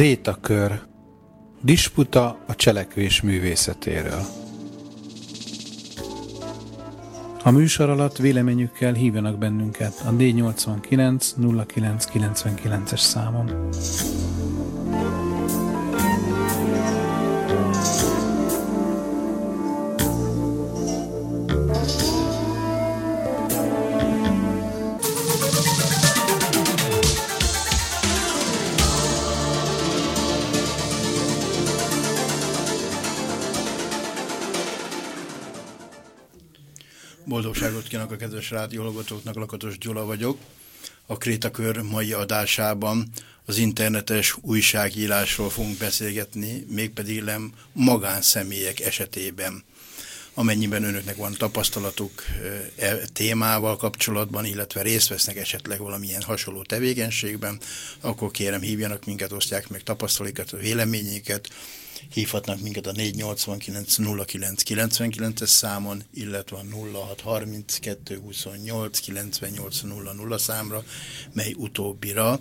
Krétakör. Disputa a cselekvés művészetéről. A műsor alatt véleményükkel hívjanak bennünket a D89 0999-es számon. Boldogságot kívánok a kedves rádióhallgatóknak, Lakatos Gyula vagyok. A Krétakör mai adásában az internetes újságírásról fogunk beszélgetni, mégpedig nem magánszemélyek esetében. Amennyiben önöknek van tapasztalatuk témával kapcsolatban, illetve részt vesznek esetleg valamilyen hasonló tevékenységben, akkor kérem hívjanak minket, osztják meg tapasztalatokat, véleményeket. Hívhatnak minket a 489 0999-es számon, illetve a 0632 28 98 00 számra, mely utóbbira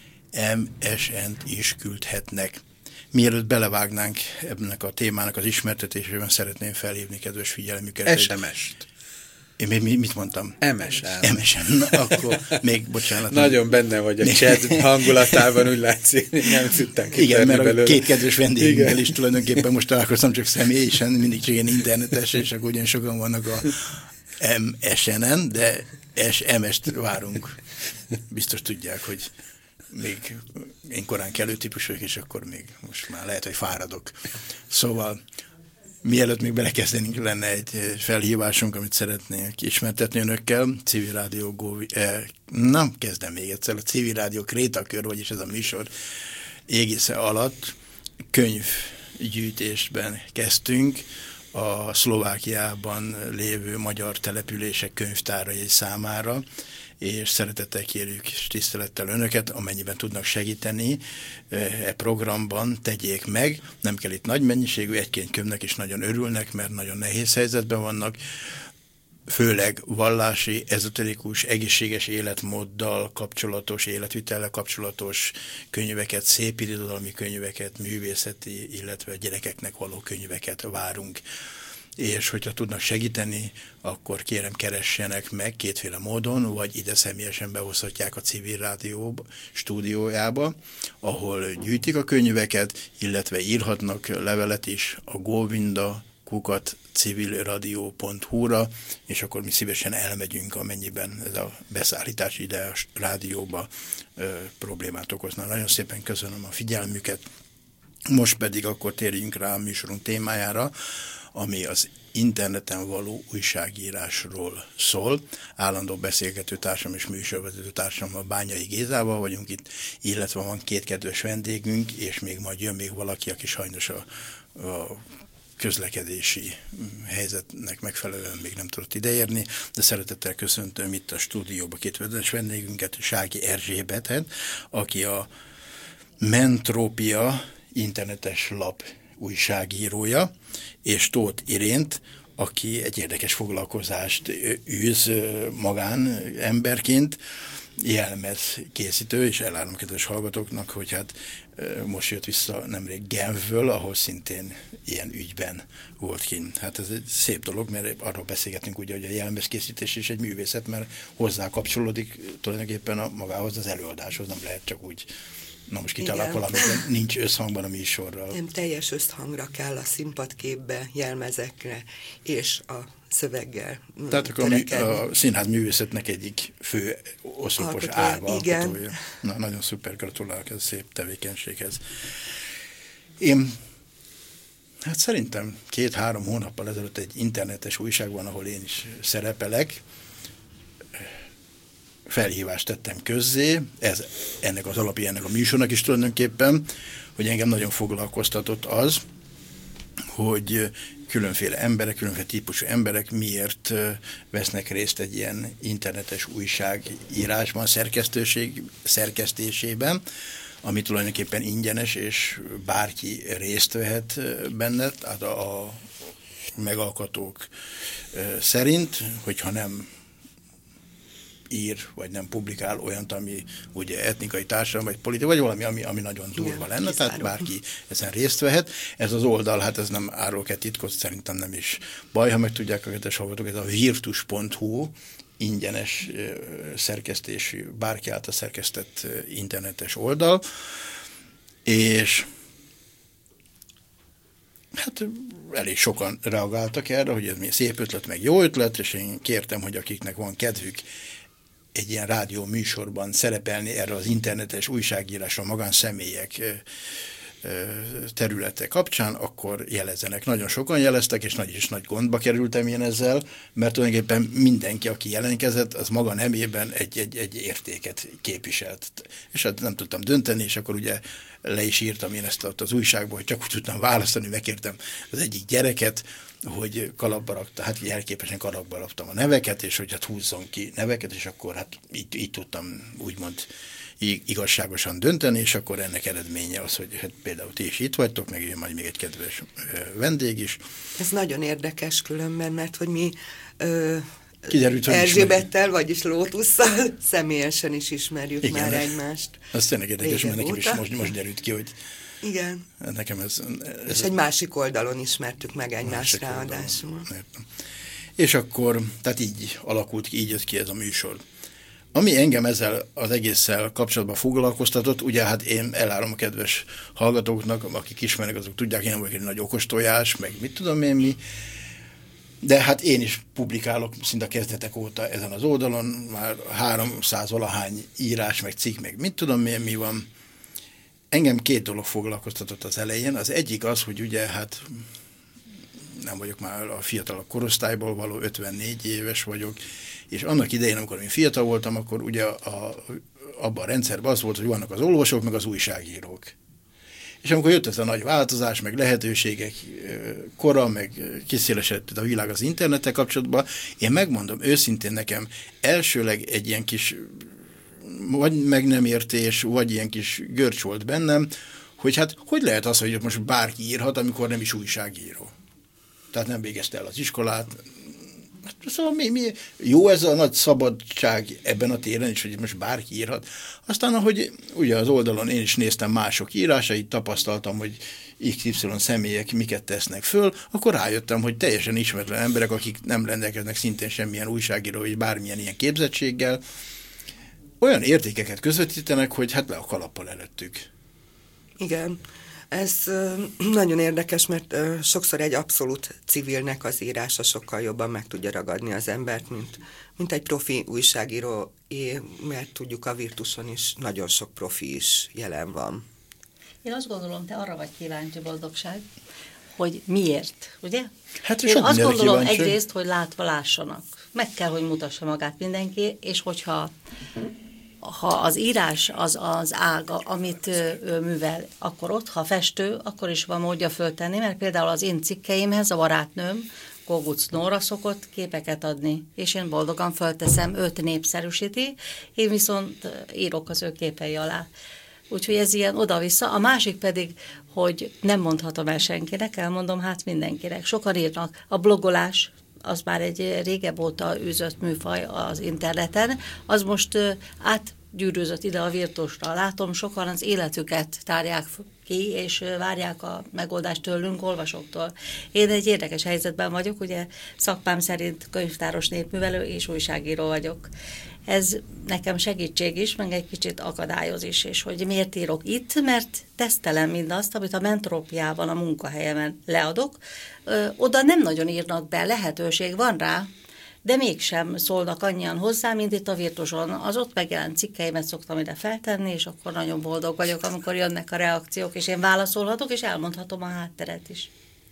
MSN-t is küldhetnek. Mielőtt belevágnánk ennek a témának az ismertetésében, szeretném felhívni kedves figyelmüket. SMS-t. Én mit mondtam? MSN. MSN. Na, akkor még, bocsánat. Nagyon benne vagy a chat hangulatában, úgy látszik, nem tudtam kitörni. Igen, mert belőle. A két kedves vendégünkkel is tulajdonképpen most találkoztam, csak személyesen, mindig csak ilyen internetes, és akkor ugyan sokan vannak a MSN-en, de SMS-t várunk. Biztos tudják, hogy még én korán kelő típus vagyok, és akkor még most már lehet, hogy fáradok. Szóval mielőtt még belekezdenénk, lenne egy felhívásunk, amit szeretnék ismertetni önökkel. Civil Rádió kezdem még egyszer. A Civil Rádió Krétakör, vagyis ez a műsor égisze alatt könyvgyűjtésben kezdtünk a Szlovákiában lévő magyar települések könyvtárai számára, és szeretettel kérjük és tisztelettel önöket, amennyiben tudnak segíteni programban, tegyék meg. Nem kell itt nagy mennyiségű, egy-két könyvnek is nagyon örülnek, mert nagyon nehéz helyzetben vannak. Főleg vallási, ezoterikus, egészséges életmóddal kapcsolatos, életvitellel kapcsolatos könyveket, szépirodalmi könyveket, művészeti, illetve gyerekeknek való könyveket várunk. És hogyha tudnak segíteni, akkor kérem keressenek meg kétféle módon, vagy ide személyesen behozhatják a Civil Rádió stúdiójába, ahol gyűjtik a könyveket, illetve írhatnak levelet is a govinda@civilradio.hu-ra, és akkor mi szívesen elmegyünk, amennyiben ez a beszállítás ide a rádióba problémát okozna. Nagyon szépen köszönöm a figyelmüket. Most pedig akkor térjünk rá a műsorunk témájára, ami az interneten való újságírásról szól. Állandó beszélgető társam és műsorvezető társam a Bányai Gézával vagyunk itt, illetve van két kedves vendégünk, és még majd jön még valaki, aki sajnos a közlekedési helyzetnek megfelelően még nem tudott ideérni, de szeretettel köszöntöm itt a stúdióban két kedves vendégünket, Sági Erzsébetet, aki a Mentrópia internetes lap újságírója, és Tóth Irént, aki egy érdekes foglalkozást űz magán emberként, jelmezkészítő, és elárulom kedves hallgatóknak, hogy hát most jött vissza nemrég Genfből, ahol szintén ilyen ügyben volt kint. Hát ez egy szép dolog, mert arról beszélgetünk ugye, hogy a jelmezkészítés is egy művészet, mert hozzá kapcsolódik tulajdonképpen magához az előadáshoz, nem lehet csak úgy. Na most kitalálok valamit, de nincs összhangban a műsorral. Nem, teljes összhangra kell a színpadképbe, jelmezekre és a szöveggel. Tehát akkor a színház művészetnek egyik fő oszlopos alkotója. Na, nagyon szuper, gratulálok ez a szép tevékenységhez. Én szerintem 2-3 hónappal ezelőtt egy internetes újságban, ahol én is szerepelek, felhívást tettem közzé, ez ennek az alapja ennek a műsornak is tulajdonképpen, hogy engem nagyon foglalkoztatott az, hogy különféle emberek, különféle típusú emberek miért vesznek részt egy ilyen internetes újságírásban, szerkesztésében, ami tulajdonképpen ingyenes, és bárki részt vehet benne, tehát a megalkotók szerint, hogyha nem ír, vagy nem publikál olyant, ami ugye etnikai, társadalmi, vagy politikai, vagy valami, ami nagyon durva lenne, kiszáró. Tehát bárki ezen részt vehet. Ez az oldal, hát ez nem árul-e titkot, szerintem nem is baj, ha meg tudják a kedves hallgatók, ez a virtus.hu, ingyenes szerkesztésű, bárki által szerkesztett internetes oldal, és hát elég sokan reagáltak erre, hogy ez mi szép ötlet, meg jó ötlet, és én kértem, hogy akiknek van kedvük egy ilyen rádió műsorban szerepelni erre az internetes újságírásra magánszemélyek területe kapcsán, akkor jelezzenek. Nagyon sokan jeleztek, és nagy gondba kerültem én ezzel, mert tulajdonképpen mindenki, aki jelentkezett, az maga nemében egy értéket képviselt. És hát nem tudtam dönteni, és akkor ugye le is írtam én ezt az újságból, hogy csak úgy tudtam választani, megkértem az egyik gyereket, hogy kalapba rakta, hát jelképesen kalapba raktam a neveket, és hogy hát húzzon ki neveket, és akkor hát így tudtam úgymond igazságosan dönteni, és akkor ennek eredménye az, hogy hát például ti is itt vagytok, meg jön majd még egy kedves vendég is. Ez nagyon érdekes különben, mert hogy mi kiderült, hogy Erzsébettel, vagyis Lótusszal személyesen is ismerjük. Igen, már egymást. Az tényleg érdekes, mert nekem is most derült ki, hogy igen. Nekem ez és egy másik oldalon ismertük meg egymást ráadásul. És akkor, tehát így alakult ki, így jött ki ez a műsor. Ami engem ezzel az egésszel kapcsolatban foglalkoztatott, ugye hát én elárom a kedves hallgatóknak, akik ismernek, azok tudják, én nem vagyok egy nagy okostojás, meg mit tudom én mi, de hát én is publikálok szinte a kezdetek óta ezen az oldalon, már 300-valahány írás, meg cikk, meg mit tudom én mi van. Engem két dolog foglalkoztatott az elején. Az egyik az, hogy ugye hát nem vagyok már a fiatalabb korosztályból való, 54 éves vagyok, és annak idején, amikor én fiatal voltam, akkor ugye abban a rendszerben az volt, hogy vannak az olvasók, meg az újságírók. És amikor jött ez a nagy változás, meg lehetőségek kora, meg kiszélesedett a világ az internettel kapcsolatban, én megmondom őszintén, nekem elsőleg egy ilyen kis vagy meg nem értés, vagy ilyen kis görcs volt bennem, hogy hát hogy lehet az, hogy most bárki írhat, amikor nem is újságíró. Tehát nem végezte el az iskolát. Szóval mi jó ez a nagy szabadság ebben a téren is, hogy most bárki írhat. Aztán, ahogy ugye az oldalon én is néztem mások írásait, tapasztaltam, hogy XY személyek miket tesznek föl, akkor rájöttem, hogy teljesen ismeretlen emberek, akik nem rendelkeznek szintén semmilyen újságíró, vagy bármilyen ilyen képzettséggel, olyan értékeket közvetítenek, hogy hát le a kalappal előttük. Igen. Ez nagyon érdekes, mert sokszor egy abszolút civilnek az írása sokkal jobban meg tudja ragadni az embert, mint egy profi újságíró, mert tudjuk, a Virtuson is nagyon sok profi is jelen van. Én azt gondolom, te arra vagy kíváncsi, Boldogság, hogy miért, ugye? Hát én azt gondolom egyrészt, hogy látva lássanak. Meg kell, hogy mutassa magát mindenki, és hogyha az írás az ág, amit ő művel, akkor ott, ha festő, akkor is van módja föltenni, mert például az én cikkeimhez a barátnőm, Koguc Nóra szokott képeket adni, és én boldogan fölteszem, őt népszerűsíti, én viszont írok az ő képei alá. Úgyhogy ez ilyen oda-vissza. A másik pedig, hogy nem mondhatom el senkinek, elmondom hát mindenkinek. Sokan írnak, a blogolás, az már egy régebb óta űzött műfaj az interneten, az most átgyűrűzött ide a Virtusra. Látom, sokan az életüket tárják ki, és várják a megoldást tőlünk, olvasóktól. Én egy érdekes helyzetben vagyok, ugye szakmám szerint könyvtáros népművelő és újságíró vagyok. Ez nekem segítség is, meg egy kicsit akadályoz is, és hogy miért írok itt, mert tesztelem mindazt, amit a Mentrópiában, a munkahelyemen leadok. Oda nem nagyon írnak be, lehetőség van rá, de mégsem szólnak annyian hozzá, mint itt a Virtuson. Az ott megjelent cikkeimet szoktam ide feltenni, és akkor nagyon boldog vagyok, amikor jönnek a reakciók, és én válaszolhatok, és elmondhatom a hátteret is.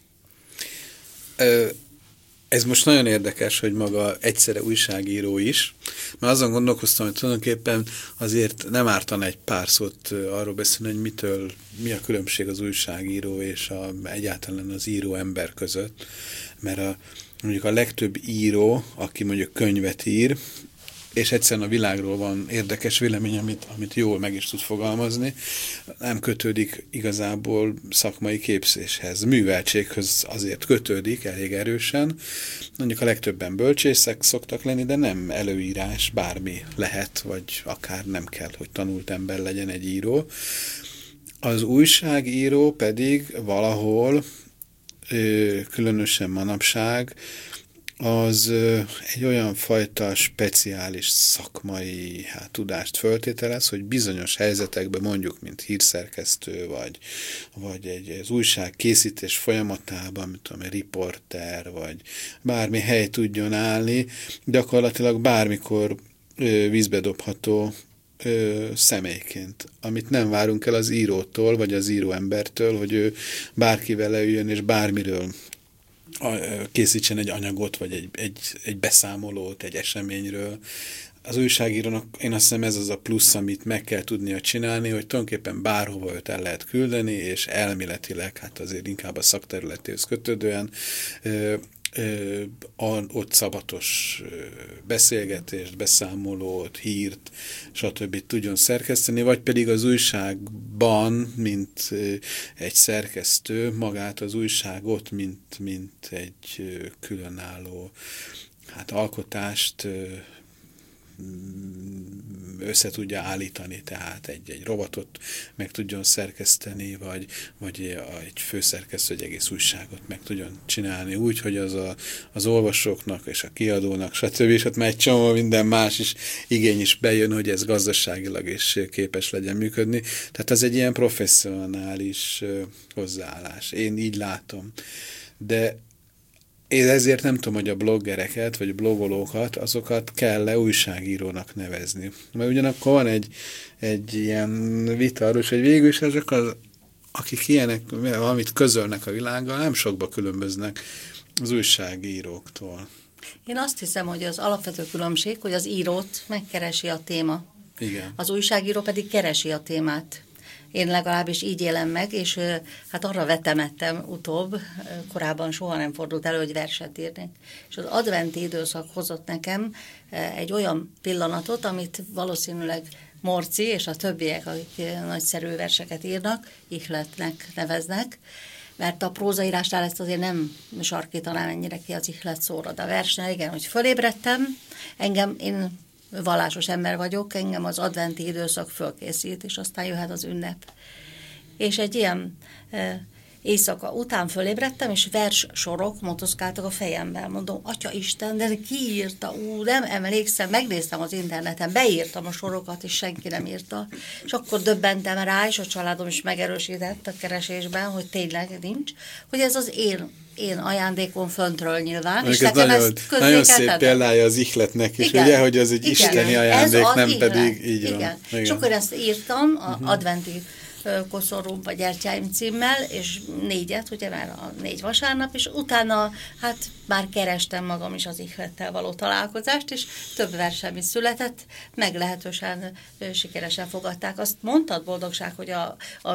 Ez most nagyon érdekes, hogy maga egyszerre újságíró is, mert azon gondolkoztam, hogy tulajdonképpen azért nem ártan egy pár szót arról beszélni, hogy mi a különbség az újságíró és egyáltalán az író ember között, mert mondjuk a legtöbb író, aki mondjuk könyvet ír, és egyszerűen a világról van érdekes vélemény, amit jól meg is tud fogalmazni, nem kötődik igazából szakmai képzéshez. Műveltséghez azért kötődik elég erősen. Mondjuk a legtöbben bölcsészek szoktak lenni, de nem előírás, bármi lehet, vagy akár nem kell, hogy tanult ember legyen egy író. Az újságíró pedig valahol, különösen manapság, az egy olyan fajta speciális szakmai tudást föltételez, hogy bizonyos helyzetekben mondjuk, mint hírszerkesztő, vagy az újság készítés folyamatában, mint tudom, egy riporter, vagy bármi hely tudjon állni, gyakorlatilag bármikor vízbe dobható személyként, amit nem várunk el az írótól, vagy az íróembertől, hogy ő bárkivel leüljön, és bármiről készítsen egy anyagot, vagy egy beszámolót egy eseményről. Az újságírónak én azt hiszem ez az a plusz, amit meg kell tudnia csinálni, hogy tulajdonképpen bárhova őt el lehet küldeni, és elméletileg, hát azért inkább a szakterületéhez kötődően ott szabatos beszélgetést, beszámolót, hírt, stb. Tudjon szerkeszteni, vagy pedig az újságban, mint egy szerkesztő, magát az újságot, mint egy különálló alkotást össze tudja állítani, tehát egy robotot meg tudjon szerkeszteni, vagy egy főszerkesztő egy egész újságot meg tudjon csinálni úgy, hogy az olvasóknak és a kiadónak, stb. És ott már egy csomó minden más is igény is bejön, hogy ez gazdaságilag is képes legyen működni. Tehát ez egy ilyen professzionális hozzáállás. Én így látom. De én ezért nem tudom, hogy a bloggereket, vagy blogolókat, azokat kell-e újságírónak nevezni. Mert ugyanakkor van egy ilyen vita arról, hogy végül is ezek akik ilyenek, valamit közölnek a világgal, nem sokba különböznek az újságíróktól. Én azt hiszem, hogy az alapvető különbség, hogy az írót megkeresi a téma. Igen. Az újságíró pedig keresi a témát. Én legalábbis így élem meg, és hát arra vetemettem utóbb, korábban soha nem fordult elő, hogy verset írnék. És az adventi időszak hozott nekem egy olyan pillanatot, amit valószínűleg Morci és a többiek, akik nagyszerű verseket írnak, ihletnek neveznek, mert a prózaírásnál ezt azért nem sarkítanám ennyire ki az ihlet szóra, de a versnél igen, hogy fölébredtem, én vallásos ember vagyok, engem az adventi időszak fölkészít, és aztán jöhet az ünnep. És egy ilyen éjszaka után fölébredtem, és vers sorok motoszkáltak a fejemben. Mondom, Atya Isten, de ki írta? Nem emlékszem, megnéztem az interneten, beírtam a sorokat, és senki nem írta. És akkor döbbentem rá, és a családom is megerősített a keresésben, hogy tényleg nincs, hogy ez az én ajándékom föntről nyilván. És ez nagyon szép példája az ihletnek is, igen, ugye, hogy az egy isteni ajándék, nem ihlet, pedig így igen. Van. Igen. És akkor ezt írtam, adventi koszorú vagy gyertyáim címmel, és 4, ugye már a 4 vasárnap, és utána hát már kerestem magam is az ihlettel való találkozást, és több versem is született, meglehetősen sikeresen fogadták. Azt mondtad, Boldogság, hogy a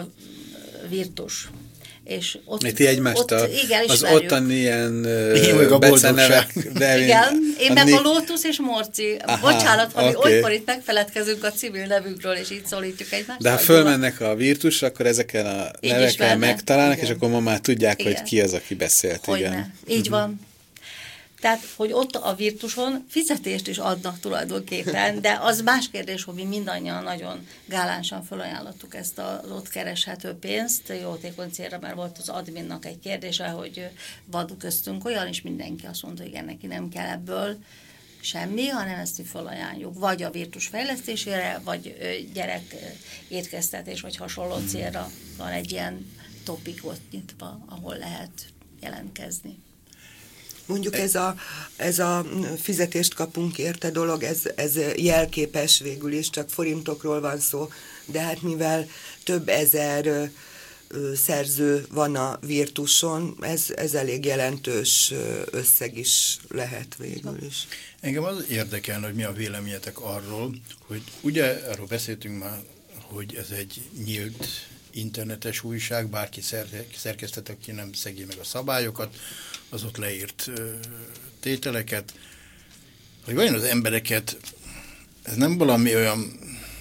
virtus. És ott, az ottani ilyen becenevek. Igen, én meg a Lótusz és Morci. Bocsánat, ha mi olykor itt megfeledkezünk a civil nevünkről, és így szólítjuk egymást. De ha fölmennek a virtusra, akkor ezeken a nevekkel megtalálnak, igen. És akkor ma már tudják, igen. Hogy ki az, aki beszélt. Igen. Így van. Tehát, hogy ott a virtuson fizetést is adnak tulajdonképpen, de az más kérdés, hogy mi mindannyian nagyon gálánsan felajánlottuk ezt az ott kereshető pénzt, jótékony célra, mert volt az adminnak egy kérdése, hogy van köztünk olyan, és mindenki azt mondta, hogy igen, neki nem kell ebből semmi, hanem ezt mi felajánljuk. Vagy a virtus fejlesztésére, vagy gyerek étkeztetés, vagy hasonló célra van egy ilyen topikot nyitva, ahol lehet jelentkezni. Mondjuk ez a fizetést kapunk érte dolog, ez jelképes végül is, csak forintokról van szó, de hát mivel több ezer szerző van a virtuson, ez elég jelentős összeg is lehet végül is. Engem az érdekelne, hogy mi a véleményetek arról, hogy ugye arról beszéltünk már, hogy ez egy nyílt internetes újság, bárki szerkesztett, aki nem szegi meg a szabályokat, az ott leírt tételeket, hogy vajon az embereket ez nem valami olyan,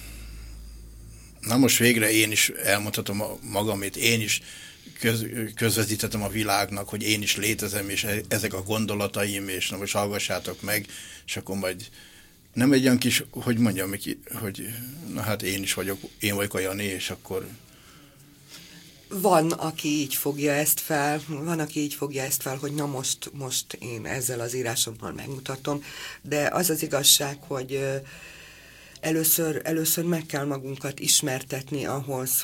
na most végre én is elmondhatom magamét, én is közvetítettem a világnak, hogy én is létezem, és ezek a gondolataim, és na most hallgassátok meg, és akkor majd nem egy olyan kis, hogy mondjam, hogy na hát én vagyok a Jani, és akkor... Van, aki így fogja ezt fel, hogy na most én ezzel az írásommal megmutatom, de az az igazság, hogy először meg kell magunkat ismertetni ahhoz,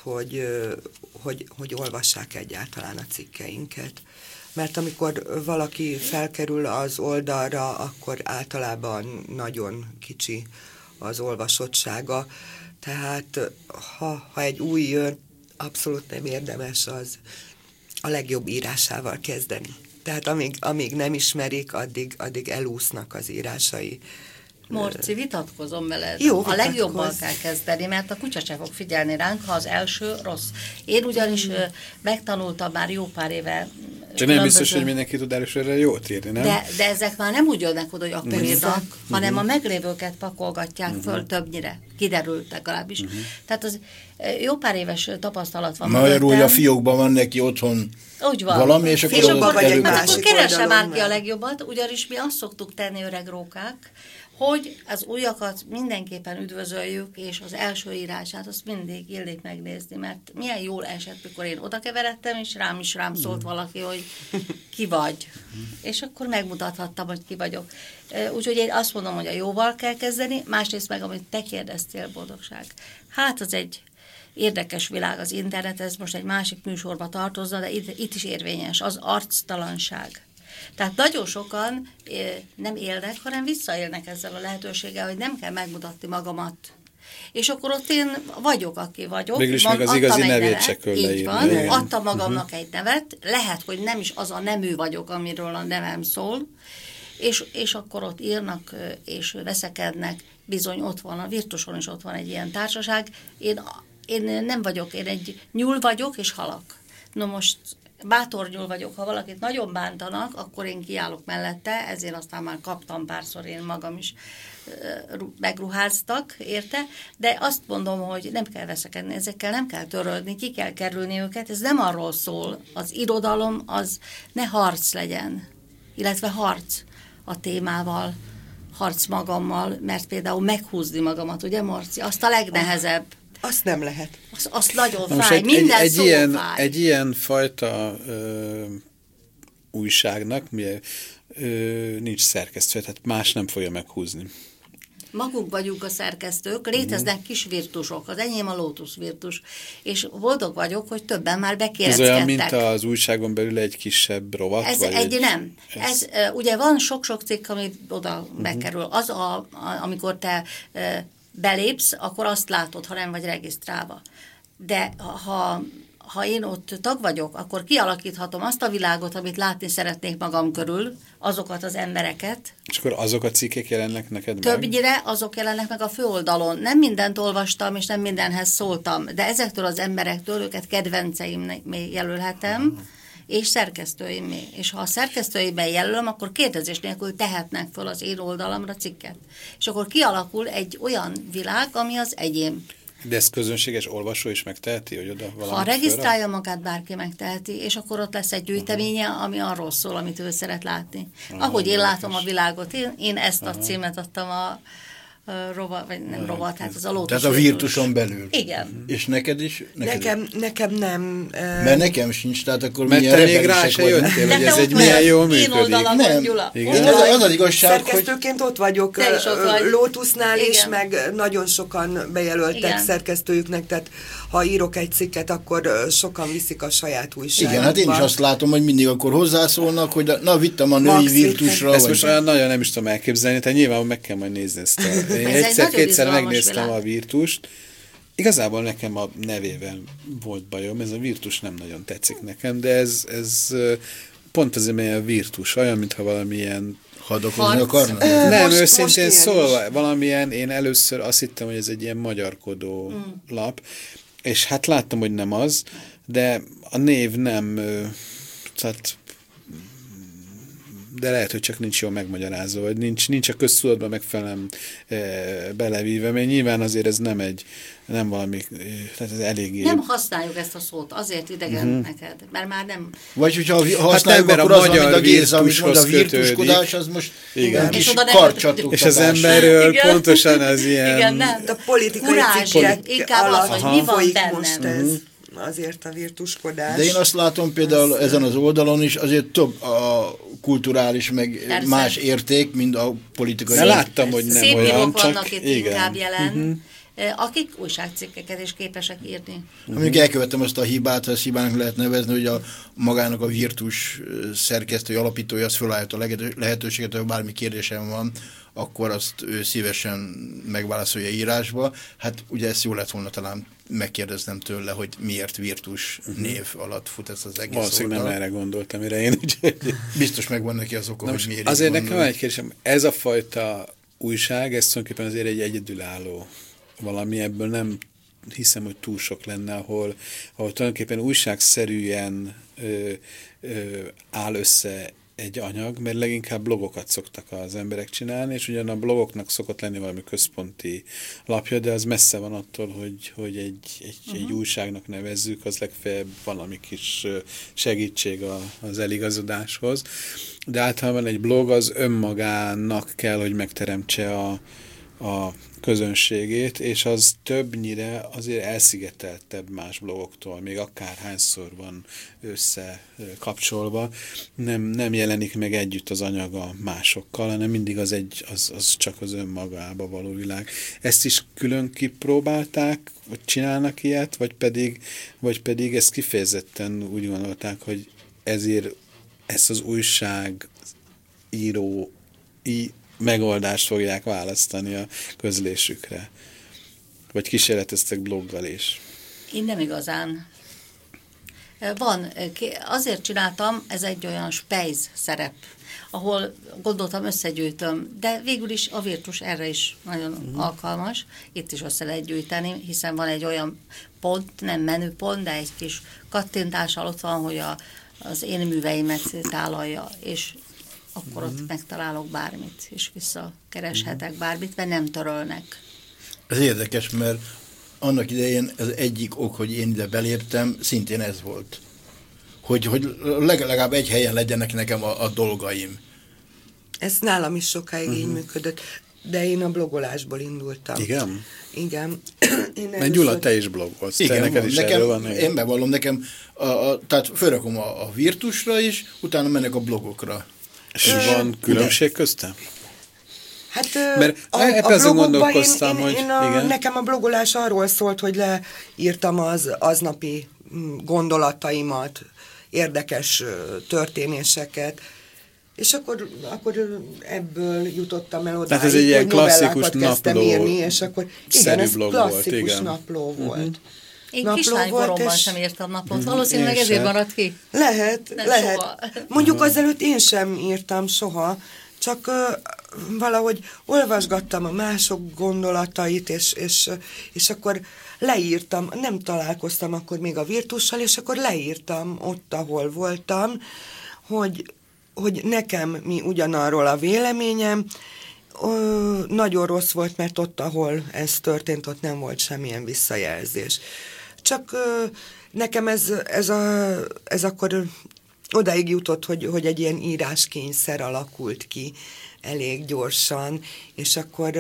hogy olvassák egyáltalán a cikkeinket. Mert amikor valaki felkerül az oldalra, akkor általában nagyon kicsi az olvasottsága. Tehát ha egy új jön, abszolút nem érdemes az a legjobb írásával kezdeni. Tehát amíg nem ismerik, addig elúsznak az írásai. Morci, vitatkozom veled. Jó, a legjobban kell kezdeni, mert a kutya sem fog figyelni ránk, ha az első rossz. Én ugyanis megtanultam már jó pár éve. Csak nem biztos, hogy mindenki tud előszörre jót írni, nem? De ezek már nem úgy jönnek oda, hogy akkor írnak, hanem a meglévőket pakolgatják föl többnyire. Kiderült legalábbis. Tehát az jó pár éves tapasztalat van. Magyarul a fiókban van neki otthon úgy van. Valami, és akkor keresse már ki a legjobbat, ugyanis mi azt szoktuk tenni, öreg rókák, hogy az újakat mindenképpen üdvözöljük, és az első írását azt mindig illik megnézni, mert milyen jól esett, mikor én oda keveredtem, és rám szólt valaki, hogy ki vagy. És akkor megmutathattam, hogy ki vagyok. Úgyhogy én azt mondom, hogy a jóval kell kezdeni, másrészt meg, amit te kérdeztél, boldogság. Hát az egy érdekes világ az internet, ez most egy másik műsorba tartozna, de itt is érvényes, az arctalanság. Tehát nagyon sokan nem élnek, hanem visszaélnek ezzel a lehetőséggel, hogy nem kell megmutatni magamat. És akkor ott én vagyok, aki vagyok. Mégis meg az igazi nevét se kell leírni. Így van, adtam magamnak egy nevet, lehet, hogy nem is az a nemű vagyok, amiről a nevem szól, és akkor ott írnak és veszekednek, bizony ott van, a Virtuson is ott van egy ilyen társaság. Én nem vagyok, én egy nyúl vagyok és halak. No most bátor nyúl vagyok, ha valakit nagyon bántanak, akkor én kiállok mellette, ezért aztán már kaptam párszor, én magam is megruháztak, érte? De azt mondom, hogy nem kell veszekedni, ezekkel nem kell törődni, ki kell kerülni őket, ez nem arról szól, az irodalom az ne harc legyen, illetve harc a témával, harc magammal, mert például meghúzni magamat, ugye Marci? Azt a legnehezebb. Azt nem lehet. Azt nagyon fáj, minden szó fáj. Egy ilyen fajta újságnak nincs szerkesztő, tehát más nem fogja meghúzni. Magunk vagyunk a szerkesztők, léteznek kis virtusok, az enyém a Lótusz virtus, és boldog vagyok, hogy többen már bekéreckedtek. Ez olyan, mint az újságon belül egy kisebb rovat? Ez vagy nem. Ez ugye van sok-sok cikk, ami oda bekerül. Az, amikor te belépsz, akkor azt látod, ha nem vagy regisztrálva. De ha én ott tag vagyok, akkor kialakíthatom azt a világot, amit látni szeretnék magam körül, azokat az embereket. És akkor azok a cikkek jelennek neked meg? Többnyire azok jelennek meg a főoldalon. Nem mindent olvastam, és nem mindenhez szóltam, de ezektől az emberektől őket kedvenceimné jelölhetem, és szerkesztőimé. És ha a szerkesztőimben jelölöm, akkor kérdezés nélkül tehetnek föl az én oldalamra cikket. És akkor kialakul egy olyan világ, ami az enyém. De ez közönséges olvasó is megteheti, hogy oda valamit ha regisztrálja magát, bárki megteheti, és akkor ott lesz egy gyűjteménye, ami arról szól, amit ő szeret látni. Ahogy én látom a világot, én ezt a címet adtam a rovat, vagy nem rovat, hát az a Lótusz. Tehát a Virtuson belül. Igen. És neked is? Nekem nem. Mert nekem sincs, tehát akkor mert milyen te még rá se jöttél, hogy ez egy milyen jól működik. Nem. Gyula. Az az igazság, hogy... Szerkesztőként ott vagyok Lótusznál is, meg nagyon sokan bejelöltek szerkesztőjüknek, tehát ha írok egy cikket, akkor sokan viszik a saját újságukba. Igen, hát én is azt látom, hogy mindig akkor hozzászólnak, hogy na, vittem a női Virtusra. Ezt most olyan nagyon nem is tudom elképzelni, tehát nyilván meg kell majd nézni ezt. Én egyszer-kétszer megnéztem a Virtust. Igazából nekem a nevével volt bajom, ez a Virtus nem nagyon tetszik nekem, de ez pont azért, mert a Virtus olyan, mintha valamilyen hadakozni akarnak? Nem, őszintén szólva, valamilyen, én először azt hittem, hogy ez egy ilyen magyarkodó lap, és hát láttam, hogy nem az, de a név nem, tehát de lehet, hogy csak nincs jól megmagyarázva, vagy nincs a köztudatban megfelelően belevíve, mert nyilván azért ez nem valami, tehát ez eléggé... Nem használjuk ezt a szót, azért idegen neked, mert már nem... Vagy hogyha használjuk, akkor az, amit a Géza, amit mond, a virtuskodás, az most igen. kis karcsatuktatás. És az emberről pontosan az ilyen... Igen, nem. A politikai cikkek alatt az, hogy mi van bennem. Most ez azért a virtuskodás. De én azt látom például ezen az oldalon is, azért több a kulturális, meg persze. más érték, mint a politikai. De láttam, hogy nem szép olyan, csak vannak itt igen. inkább jelen, akik újságcikkeket is képesek írni. Mondjuk elkövettem azt a hibát, ha ezt hibának lehet nevezni, hogy magának a virtus szerkesztő, alapítója, az fölállít a lehetőséget, hogy bármi kérdésem van, akkor azt ő szívesen megválaszolja írásba. Hát ugye ezt jó lett volna talán megkérdeznem tőle, hogy miért virtus név alatt fut ez az egész valószínűleg oldal. nem erre gondoltam, mire én úgy... Biztos megvan neki az oka, hogy miért. Azért nekem van egy kérdésem, ez a fajta újság, ez tulajdonképpen azért egy egyedülálló valami, ebből nem hiszem, hogy túl sok lenne, ahol tulajdonképpen újságszerűen áll össze egy anyag, mert leginkább blogokat szoktak az emberek csinálni, és ugyan a blogoknak szokott lenni valami központi lapja, de az messze van attól, hogy egy újságnak nevezzük, az legfeljebb valami kis segítség az eligazodáshoz. De általában egy blog az önmagának kell, hogy megteremtse a közönségét, és az többnyire azért elszigeteltebb más blogoktól, még akárhányszor van összekapcsolva, nem jelenik meg együtt az anyaga másokkal, hanem mindig az csak az önmagába való világ. Ezt is külön kipróbálták, vagy csinálnak ilyet, vagy pedig ezt kifejezetten úgy gondolták, hogy ezért ezt az újság megoldást fogják választani a közlésükre. Vagy kísérleteztek bloggal is. Én nem igazán. Azért csináltam, ez egy olyan spejz szerep, ahol gondoltam, összegyűjtöm, de végül is a virtus erre is nagyon alkalmas. Itt is össze lehet gyűjteni, hiszen van egy olyan pont, nem menüpont, de egy kis kattintással ott van, hogy az én műveimet tálalja, és akkor ott megtalálok bármit, és visszakereshetek bármit, mert nem törölnek. Ez érdekes, mert annak idején az egyik ok, hogy én ide beléptem, szintén ez volt. Hogy legalább egy helyen legyenek nekem a dolgaim. Ez nálam is sokáig így működött, de én a blogolásból indultam. Igen? Igen. Mert Gyula, te is blogolsz. Igen, neked is erről van. Én bevallom, nekem, tehát fölrakom a virtusra is, utána mennek a blogokra. És van különbség köztem? Hát mert a azon blogokban gondolkoztam, hogy igen. Nekem a blogolás arról szólt, hogy leírtam az aznapi gondolataimat, érdekes történéseket, és akkor ebből jutottam el odáig, ez egy ilyen hogy novellákat kezdtem írni, és akkor igen, ez klasszikus igen. napló volt. Én kislánykoromban sem írtam naplót, valószínűleg ezért maradt ki. Lehet. Soha. Mondjuk azelőtt én sem írtam soha, csak valahogy olvasgattam a mások gondolatait, és akkor leírtam, nem találkoztam akkor még a virtussal, és akkor leírtam ott, ahol voltam, hogy nekem mi ugyanarról a véleményem, nagyon rossz volt, mert ott, ahol ez történt, ott nem volt semmilyen visszajelzés. Csak nekem ez akkor odáig jutott, hogy egy ilyen íráskényszer alakult ki elég gyorsan, és akkor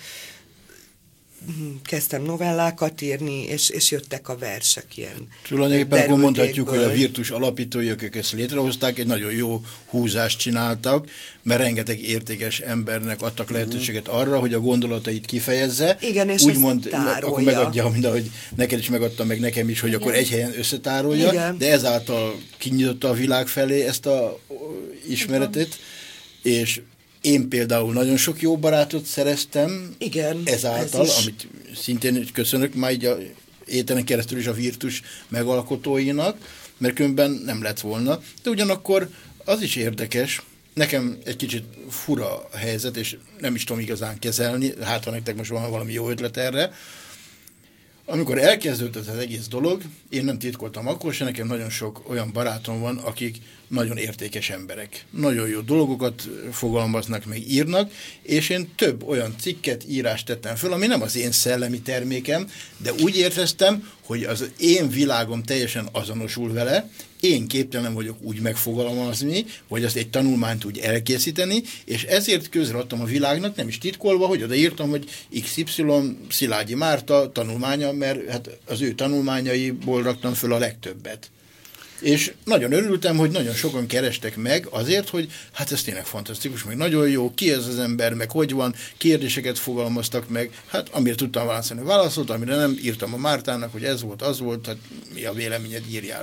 kezdtem novellákat írni, és jöttek a versek ilyen. Tulajdonképpen akkor mondhatjuk, hogy a virtus alapítói, akik ezt létrehozták, egy nagyon jó húzást csináltak, mert rengeteg értékes embernek adtak lehetőséget arra, hogy a gondolatait kifejezze. Igen, és úgymond tárolja. akkor megadja, mint ahogy neked is megadta, meg nekem is, hogy igen. Akkor egy helyen összetárolja, igen. De ezáltal kinyitotta a világ felé ezt a ismeretet, és én például nagyon sok jó barátot szereztem, igen, ezáltal, amit szintén köszönök már így a ételen keresztül is a virtus megalkotóinak, mert különben nem lett volna. De ugyanakkor az is érdekes, nekem egy kicsit fura a helyzet, és nem is tudom igazán kezelni, hát ha nektek most van valami jó ötlet erre. Amikor elkezdődött az egész dolog, én nem titkoltam akkor se, nekem nagyon sok olyan barátom van, akik nagyon értékes emberek. Nagyon jó dolgokat fogalmaznak, meg írnak, és én több olyan cikket, írást tettem föl, ami nem az én szellemi termékem, de úgy éreztem, hogy az én világom teljesen azonosul vele, én képtelen vagyok úgy megfogalmazni, vagy azt egy tanulmányt úgy elkészíteni, és ezért közreadtam a világnak, nem is titkolva, hogy odaírtam, hogy XY Szilágyi Márta tanulmánya, mert hát az ő tanulmányaiból raktam föl a legtöbbet. És nagyon örültem, hogy nagyon sokan kerestek meg azért, hogy hát ez tényleg fantasztikus, meg nagyon jó, ki ez az ember, meg hogy van, kérdéseket fogalmaztak meg, hát amire tudtam válaszoltam, amire nem írtam a Mártának, hogy ez volt, az volt, hát mi a véleményed, írjál.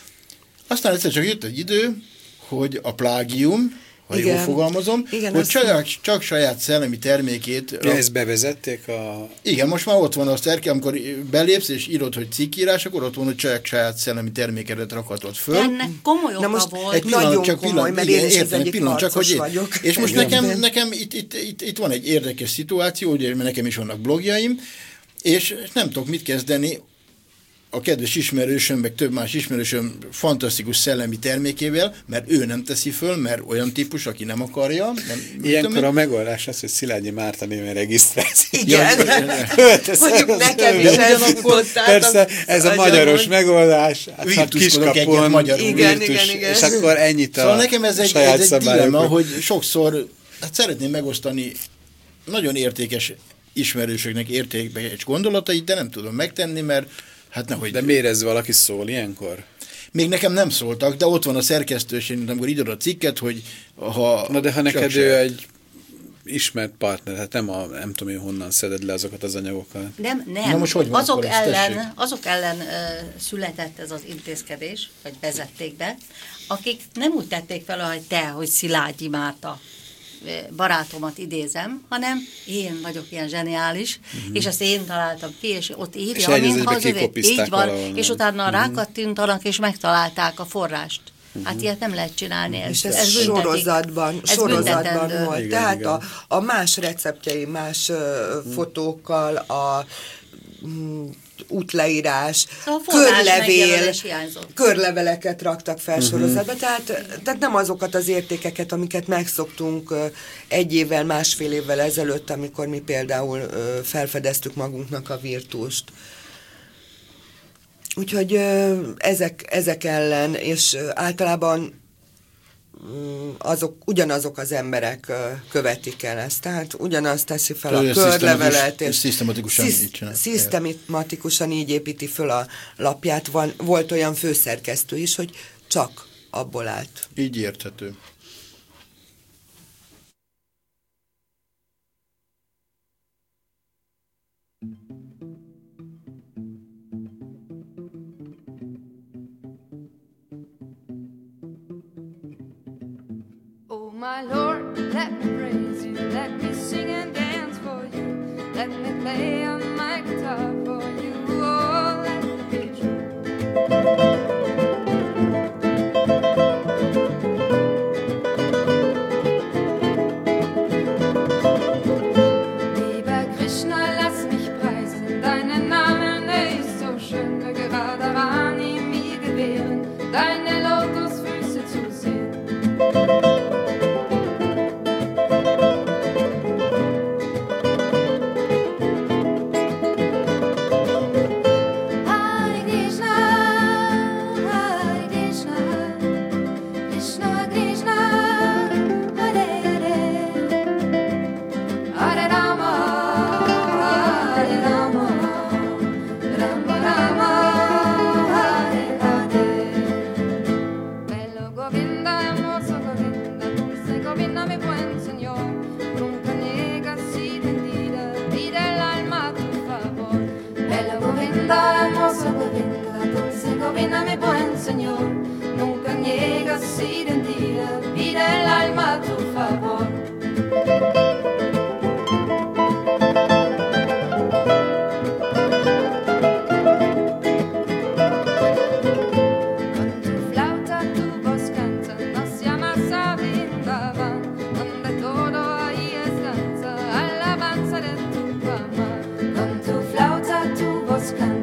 Aztán egyszer csak jött egy idő, hogy a plágium, ha jól fogalmazom, igen, hogy csak saját szellemi termékét... Ja, ezt bevezették a... Igen, most már ott van a szerke, amikor belépsz és írod, hogy cikkírás, akkor ott van, hogy csak saját szellemi termékedet rakhatod föl. Ennek komoly oka volt. Egy pillanat, nagyon csak komoly, mert én is az egyik harcos vagyok. És most nekem itt van egy érdekes szituáció, ugye, mert nekem is vannak blogjaim, és nem tudok mit kezdeni a kedves ismerősöm, meg több más ismerősöm fantasztikus szellemi termékével, mert ő nem teszi föl, mert olyan típus, aki nem akarja. Ilyenkor a megoldás az, hogy Szilágyi Márta néven regisztrálsz. Igen, mondjuk nekem is ez volt. Persze, ez a magyaros megoldás, hát kiskapon, igen. És akkor ennyit a szóval nekem ez egy dilemma, hogy sokszor hát szeretném megosztani nagyon értékes ismerősöknek értékes gondolatait, de nem tudom megtenni, mert hát nehogy... De miért ez valaki szól ilyenkor? Még nekem nem szóltak, de ott van a szerkesztőség, amikor írod a cikket, hogy ha... Na de ha neked ő egy ismert partner, hát nem tudom én honnan szeded le azokat az anyagokat. Nem. Na most hogy van azok ellen született ez az intézkedés, vagy vezették be, akik nem úgy tették fel, hogy Szilágyi Márta barátomat idézem, hanem én vagyok ilyen zseniális, és ezt én találtam ki, és ott írja, mintha az övé. Így van, és utána rákattintanak, és megtalálták a forrást. Hát ilyet nem lehet csinálni. És ez sorozatban volt. Igen, tehát igen. A más receptjei, más fotókkal, a útleírás, körleveleket raktak fel sorozatba, tehát nem azokat az értékeket, amiket megszoktunk egy évvel, másfél évvel ezelőtt, amikor mi például felfedeztük magunknak a virtust. Úgyhogy ezek ellen, és általában ugyanazok az emberek követik el ezt, tehát ugyanazt teszi fel a körlevelet, és szisztematikusan így építi föl a lapját. Volt olyan főszerkesztő is, hogy csak abból állt. Így érthető. My Lord, let me praise you, let me sing and dance for you, let me play on my guitar for you, oh, let me be true. Lieber Krishna, lass mich preisen, deinen Namen ist so schön, möge Radharani mir gewähren, deine Lotusfüße zu sehen. Govíndame buen Señor, nunca niegas identidad, pide el alma a tu favor. Con tu flauta tu voz canta, nos llamas a Vrindavan, donde todo ahí es danza, alabanza de tu fama. Con tu flauta tu voz canta.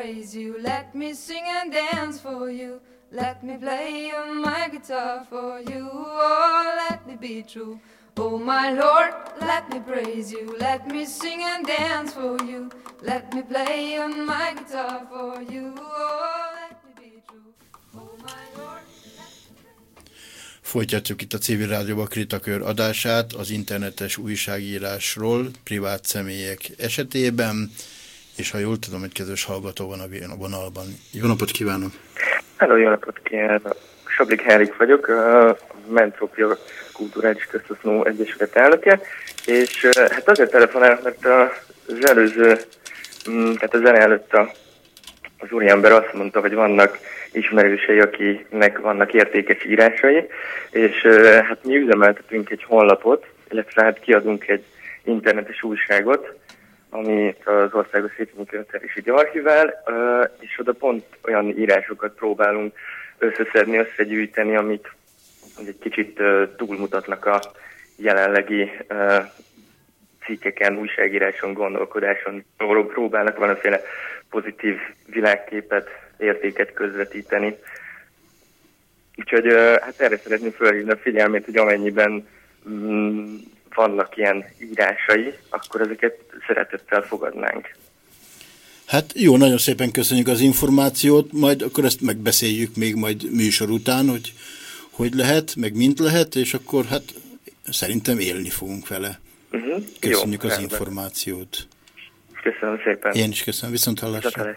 praise you, let me sing and dance for you, let me play on my guitar for you, oh, let me be true. Oh my Lord, let me praise you, let me sing and dance for you, let me play on my guitar for you, oh, let me be true. Oh my Lord. Folytatjuk itt a Civil Rádióban Kritakör adását az internetes újságírásról privát személyek esetében, és ha jól tudom, egy kedves hallgató van a vonalban. Jó napot kívánok! Hello, jó napot kívánok! Sablik Henrik vagyok, a Mentropia Kulturális Közhasznú Egyesület elnöke, és hát azért telefonálok, mert az előző, tehát a zene előtt az úriember azt mondta, hogy vannak ismerősei, akinek vannak értékes írásai, és hát mi üzemeltetünk egy honlapot, illetve hát kiadunk egy internetes újságot, amit az Országos Széchenyi Könyvtár is így archivál, és oda pont olyan írásokat próbálunk összeszedni, összegyűjteni, amik egy kicsit túlmutatnak a jelenlegi cikkeken, újságíráson, gondolkodáson, próbálnak valamiféle pozitív világképet, értéket közvetíteni. Úgyhogy hát erre szeretném felhívni a figyelmét, hogy amennyiben vannak ilyen írásai, akkor ezeket szeretettel fogadnánk. Hát jó, nagyon szépen köszönjük az információt, majd akkor ezt megbeszéljük még majd műsor után, hogy lehet, meg mint lehet, és akkor hát szerintem élni fogunk vele. Köszönjük jó, az információt. Köszönöm szépen. Én is köszönöm, viszonthallásra.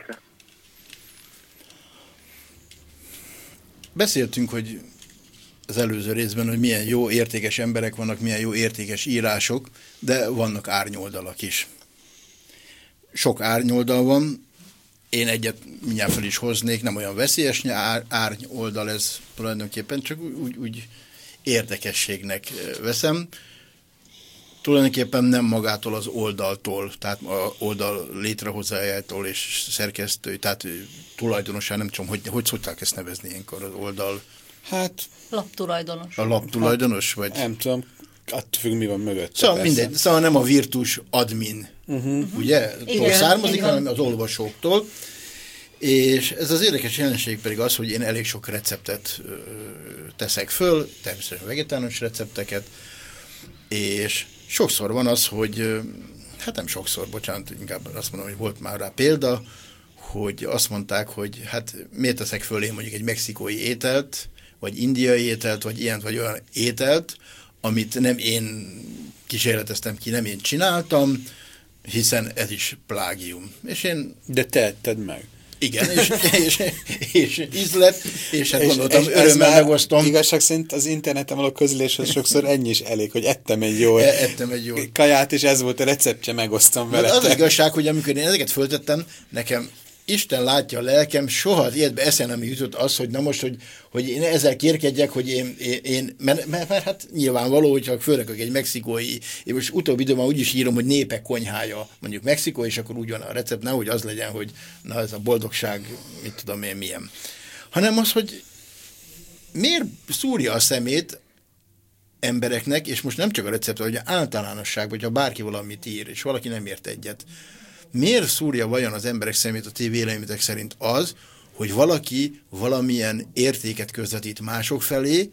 Beszéltünk, hogy az előző részben, hogy milyen jó, értékes emberek vannak, milyen jó, értékes írások, de vannak árnyoldalak is. Sok árnyoldal van, én egyet mindjárt fel is hoznék, nem olyan veszélyes árnyoldal ez tulajdonképpen, csak úgy érdekességnek veszem. Tulajdonképpen nem magától az oldaltól, tehát az oldal létrehozájától és szerkesztői, tehát tulajdonosán, nem tudom, hogy szokták ezt nevezni ilyenkor az oldal. Hát... Laptulajdonos. A laptulajdonos, vagy? Nem tudom, attól függ, mi van mögött. Szóval mindegy, szóval nem a virtus admin, ugye? Származik, hanem az olvasóktól. És ez az érdekes jelenség pedig az, hogy én elég sok receptet teszek föl, természetesen vegetáriánus recepteket, és sokszor van az, hogy, hát nem sokszor, bocsánat, inkább azt mondom, hogy volt már rá példa, hogy azt mondták, hogy hát miért teszek fölé mondjuk egy mexikói ételt, vagy indiai ételt, vagy ilyent, vagy olyan ételt, amit nem én kísérleteztem ki, nem én csináltam, hiszen ez is plágium. És én... De te etted meg. Igen, és ízlet, és hát gondoltam, örömmel megosztom. Igazság szerint az interneten való közléshez sokszor ennyi is elég, hogy ettem egy jó kaját, és ez volt a receptje, megosztom veletek. Az igazság, hogy amikor én ezeket föltettem, nekem Isten látja a lelkem, soha az életbe eszembe nem jutott az, hogy na most, hogy én ezzel kérkedjek, hogy én mert hát nyilvánvaló, hogyha fölrakok egy mexikói, én most utóbbi időben úgy is írom, hogy népek konyhája, mondjuk Mexikó, és akkor úgy van a recept, nehogy az legyen, hogy na ez a boldogság, mit tudom én milyen. Hanem az, hogy miért szúrja a szemét embereknek, és most nem csak a recept, hogy általánosság, vagy ha bárki valamit ír, és valaki nem ért egyet, miért szúrja vajon az emberek szemét a ti véleményetek szerint az, hogy valaki valamilyen értéket közvetít mások felé,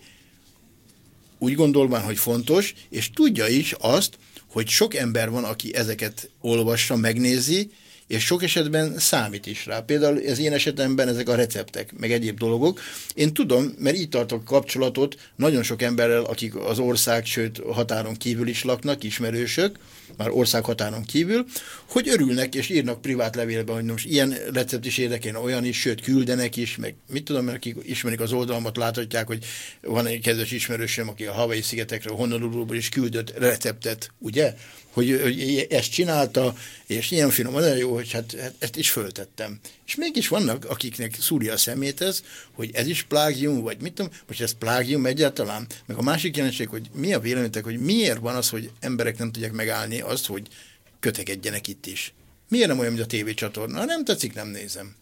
úgy gondolván, hogy fontos, és tudja is azt, hogy sok ember van, aki ezeket olvassa, megnézi, és sok esetben számít is rá. Például az én esetemben ezek a receptek, meg egyéb dolgok. Én tudom, mert így tartok kapcsolatot nagyon sok emberrel, akik az ország, sőt határon kívül is laknak, ismerősök, már ország határon kívül, hogy örülnek és írnak privát levélben, hogy most ilyen recept is érdekel, olyan is, sőt küldenek is, meg mit tudom, mert akik ismerik az oldalamat, láthatják, hogy van egy kedves ismerősöm, aki a Hawaii szigetekről, Honoluluból is küldött receptet, ugye? Hogy ezt csinálta, és ilyen finom, nagyon jó, hogy hát ezt is föltettem. És mégis vannak, akiknek szúrja a szemét ez, hogy ez is plágium, vagy mit tudom, most ez plágium egyáltalán. Meg a másik jelenség, hogy mi a véleményetek, hogy miért van az, hogy emberek nem tudják megállni azt, hogy kötekedjenek itt is. Miért nem olyan, mint a tévécsatorna? Ha nem tetszik, nem nézem.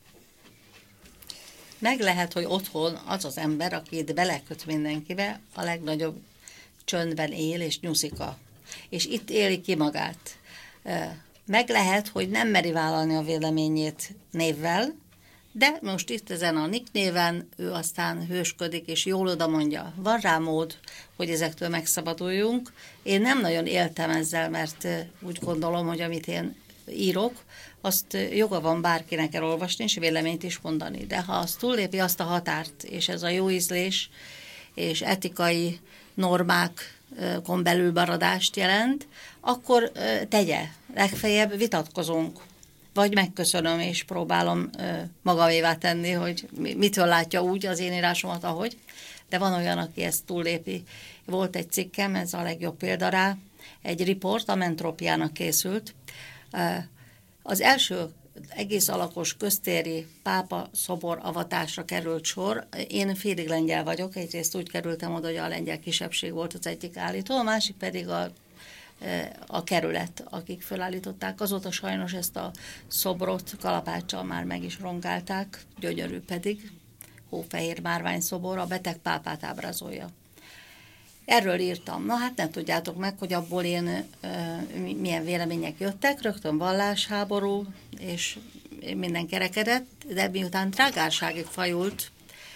Meg lehet, hogy otthon az az ember, aki itt beleköt mindenkibe, a legnagyobb csöndben él és nyuszika. És itt éli ki magát. meg lehet, hogy nem meri vállalni a véleményét névvel, de most itt ezen a Nick néven ő aztán hősködik, és jól oda mondja. Van rá mód, hogy ezektől megszabaduljunk. Én nem nagyon éltem ezzel, mert úgy gondolom, hogy amit én írok, azt joga van bárkinek elolvasni, és véleményt is mondani. De ha az túllépi azt a határt, és ez a jó ízlés, és etikai normákon belül maradást jelent, akkor tegye. Legfeljebb vitatkozunk. Vagy megköszönöm, és próbálom magamévá tenni, hogy mitől látja úgy az én írásomat, ahogy. De van olyan, aki ezt túllépi. Volt egy cikkem, ez a legjobb példa rá, egy riport, a Mentrópiának készült. Az első egész alakos köztéri pápa szobor avatásra került sor. Én félig lengyel vagyok, egyrészt úgy kerültem oda, hogy a lengyel kisebbség volt az egyik állító, a másik pedig a kerület, akik felállították. Azóta sajnos ezt a szobrot kalapáccsal már meg is rongálták, gyönyörű pedig, hófehér márvány szobor, a beteg pápát ábrázolja. Erről írtam. Na hát nem tudjátok meg, hogy abból én milyen vélemények jöttek, rögtön vallásháború, és minden kerekedett, de miután trágárságig fajult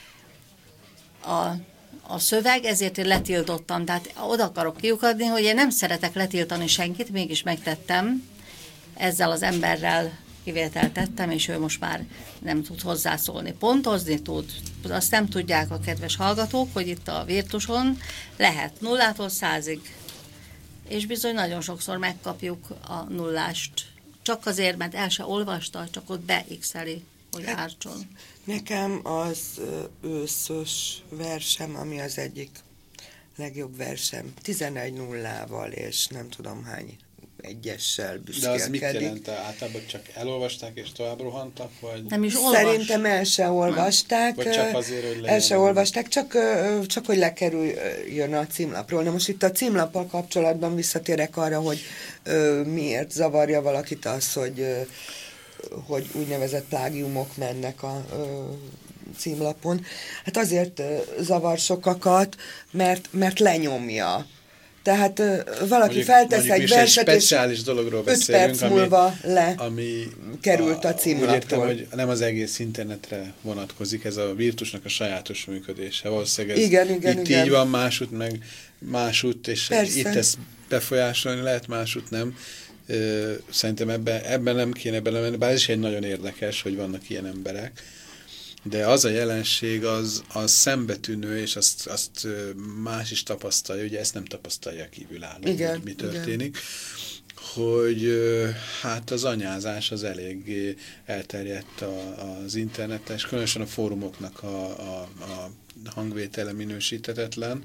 a szöveg, ezért én letiltottam. Tehát oda akarok kiukadni, hogy én nem szeretek letiltani senkit, mégis megtettem, ezzel az emberrel kivételt tettem, és ő most már nem tud hozzászólni. Pontozni tud. Azt nem tudják a kedves hallgatók, hogy itt a Virtuson lehet 0-tól 100-ig. És bizony nagyon sokszor megkapjuk a nullást. Csak azért, mert el se olvasta, csak ott beixeli, hogy ártson. Nekem az őszös versem, ami az egyik legjobb versem, 11-0-val, és nem tudom hány egyessel büszkélkedik. De az mit jelent? Általában csak elolvasták és tovább rohantak? Vagy? Nem is olvas. Szerintem el se olvasták. Vagy csak azért, hogy el se olvasták, csak hogy lekerüljön a címlapról. Na most itt a címlappal kapcsolatban visszatérek arra, hogy miért zavarja valakit az, hogy úgynevezett plágiumok mennek a címlapon. Hát azért zavar sokakat, mert lenyomja. Tehát valaki feltesz egy verset, és speciális dologról 5 beszélünk, perc múlva került a címlapról. Úgy értem, hogy nem az egész internetre vonatkozik, ez a Virtusnak a sajátos működése. Valószínűleg ez igen. így van, másút meg másút, és persze. Itt ezt befolyásolni lehet, másút nem. Szerintem ebben nem kéne belemenni, bár ez is egy nagyon érdekes, hogy vannak ilyen emberek. De az a jelenség az szembetűnő, és azt más is tapasztalja, ugye ezt nem tapasztalja kívülálló, hogy mi történik, hogy hát az anyázás az eléggé elterjedt az interneten, és különösen a fórumoknak a hangvétele minősíthetetlen,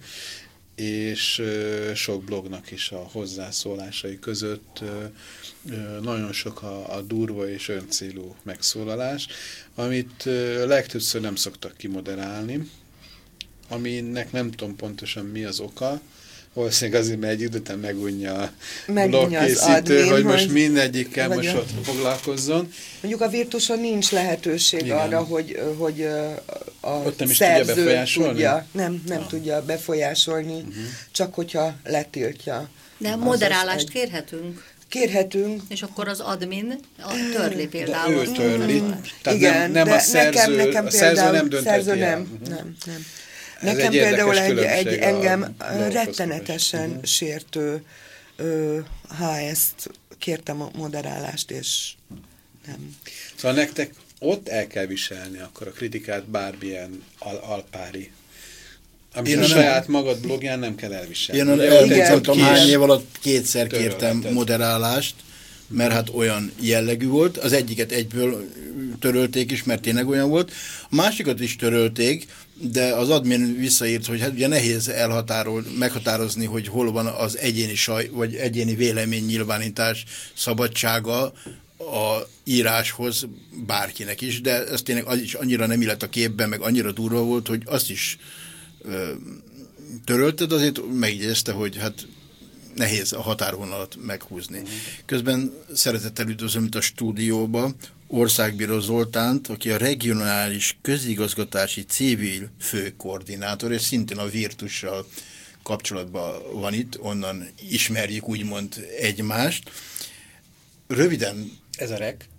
és sok blognak is a hozzászólásai között nagyon sok a durva és öncélú megszólalás, amit legtöbbször nem szoktak kimoderálni, aminek nem tudom pontosan mi az oka, valószínűleg azért, mert egy időten megunja a blogkészítő, hogy most mindegyikkel most ott foglalkozzon. Mondjuk a Virtuson nincs lehetőség arra, hogy a nem is szerző tudja befolyásolni? Nem tudja befolyásolni, csak hogyha letiltja. De moderálást kérhetünk. És akkor az admin törli például. De ő törli. Tehát igen, nem a szerző, nekem a szerző nem dönteti el. Nem. Nekem például egy engem rettenetesen sértő HS-t kértem a moderálást, és nem. Szóval nektek ott el kell viselni akkor a kritikát bármilyen alpári. Amit a saját magad blogján nem kell elviselni. Én hány év alatt 2-szer kértem moderálást, mert hát olyan jellegű volt. Az egyiket egyből törölték is, mert tényleg olyan volt. A másikat is törölték, de az admin visszaírt, hogy hát ugye nehéz meghatározni, hogy hol van az egyéni vagy egyéni véleménynyilvánítás szabadsága a íráshoz bárkinek is, de ez tényleg az is annyira nem illett a képben, meg annyira durva volt, hogy azt is törölted, azért megjegyezte, hogy hát nehéz a határvonalat meghúzni. Közben szeretettel üdvözlöm itt a stúdióba Országbíró Zoltánt, aki a regionális közigazgatási civil főkoordinátor, és szintén a Virtussal kapcsolatban van itt, onnan ismerjük úgymond egymást. röviden Ez a REK.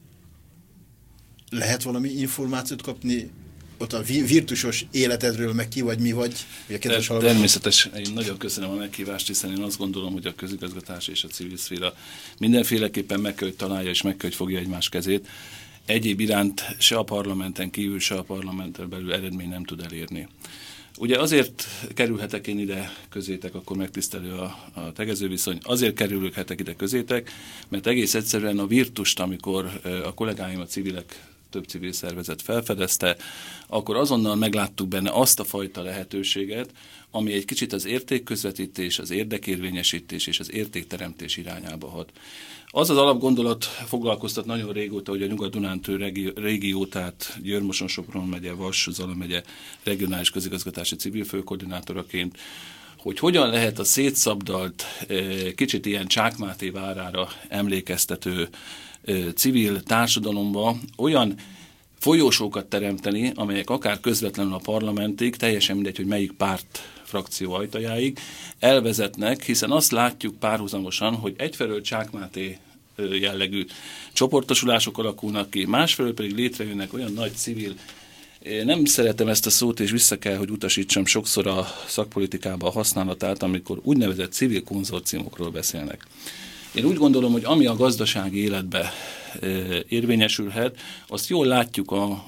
lehet valami információt kapni ott a virtusos életedről, meg ki vagy, mi vagy? Természetesen, én nagyon köszönöm a meghívást, hiszen én azt gondolom, hogy a közigazgatás és a civil szféra mindenféleképpen meg kell, hogy találja és meg kell, hogy fogja egymás kezét. Egyéb iránt se a parlamenten kívül, se a parlamenten belül eredmény nem tud elérni. Ugye azért kerülhetek én ide közétek, akkor megtisztelő a tegezőviszony, azért kerülhetek ide közétek, mert egész egyszerűen a virtust, amikor a kollégáim, a civilek, több civil szervezet felfedezte, akkor azonnal megláttuk benne azt a fajta lehetőséget, ami egy kicsit az értékközvetítés, az érdekérvényesítés és az értékteremtés irányába hat. Az alapgondolat foglalkoztat nagyon régóta, hogy a Nyugat-Dunántúl régió, tehát Győr-Moson-Sopron megye, Vas-Zala megye regionális közigazgatási civil főkoordinátoraként, hogy hogyan lehet a szétszabdalt, kicsit ilyen Csákmáté várára emlékeztető civil társadalomba olyan folyósókat teremteni, amelyek akár közvetlenül a parlamentig, teljesen mindegy, hogy melyik párt frakció ajtajáig elvezetnek, hiszen azt látjuk párhuzamosan, hogy egyfelől Csákmáté jellegű csoportosulások alakulnak ki, másfelől pedig létrejönnek olyan nagy civil, nem szeretem ezt a szót, és vissza kell, hogy utasítsam sokszor a szakpolitikában a használatát, amikor úgynevezett civil konzorciumokról beszélnek. Én úgy gondolom, hogy ami a gazdasági életbe érvényesülhet, azt jól látjuk a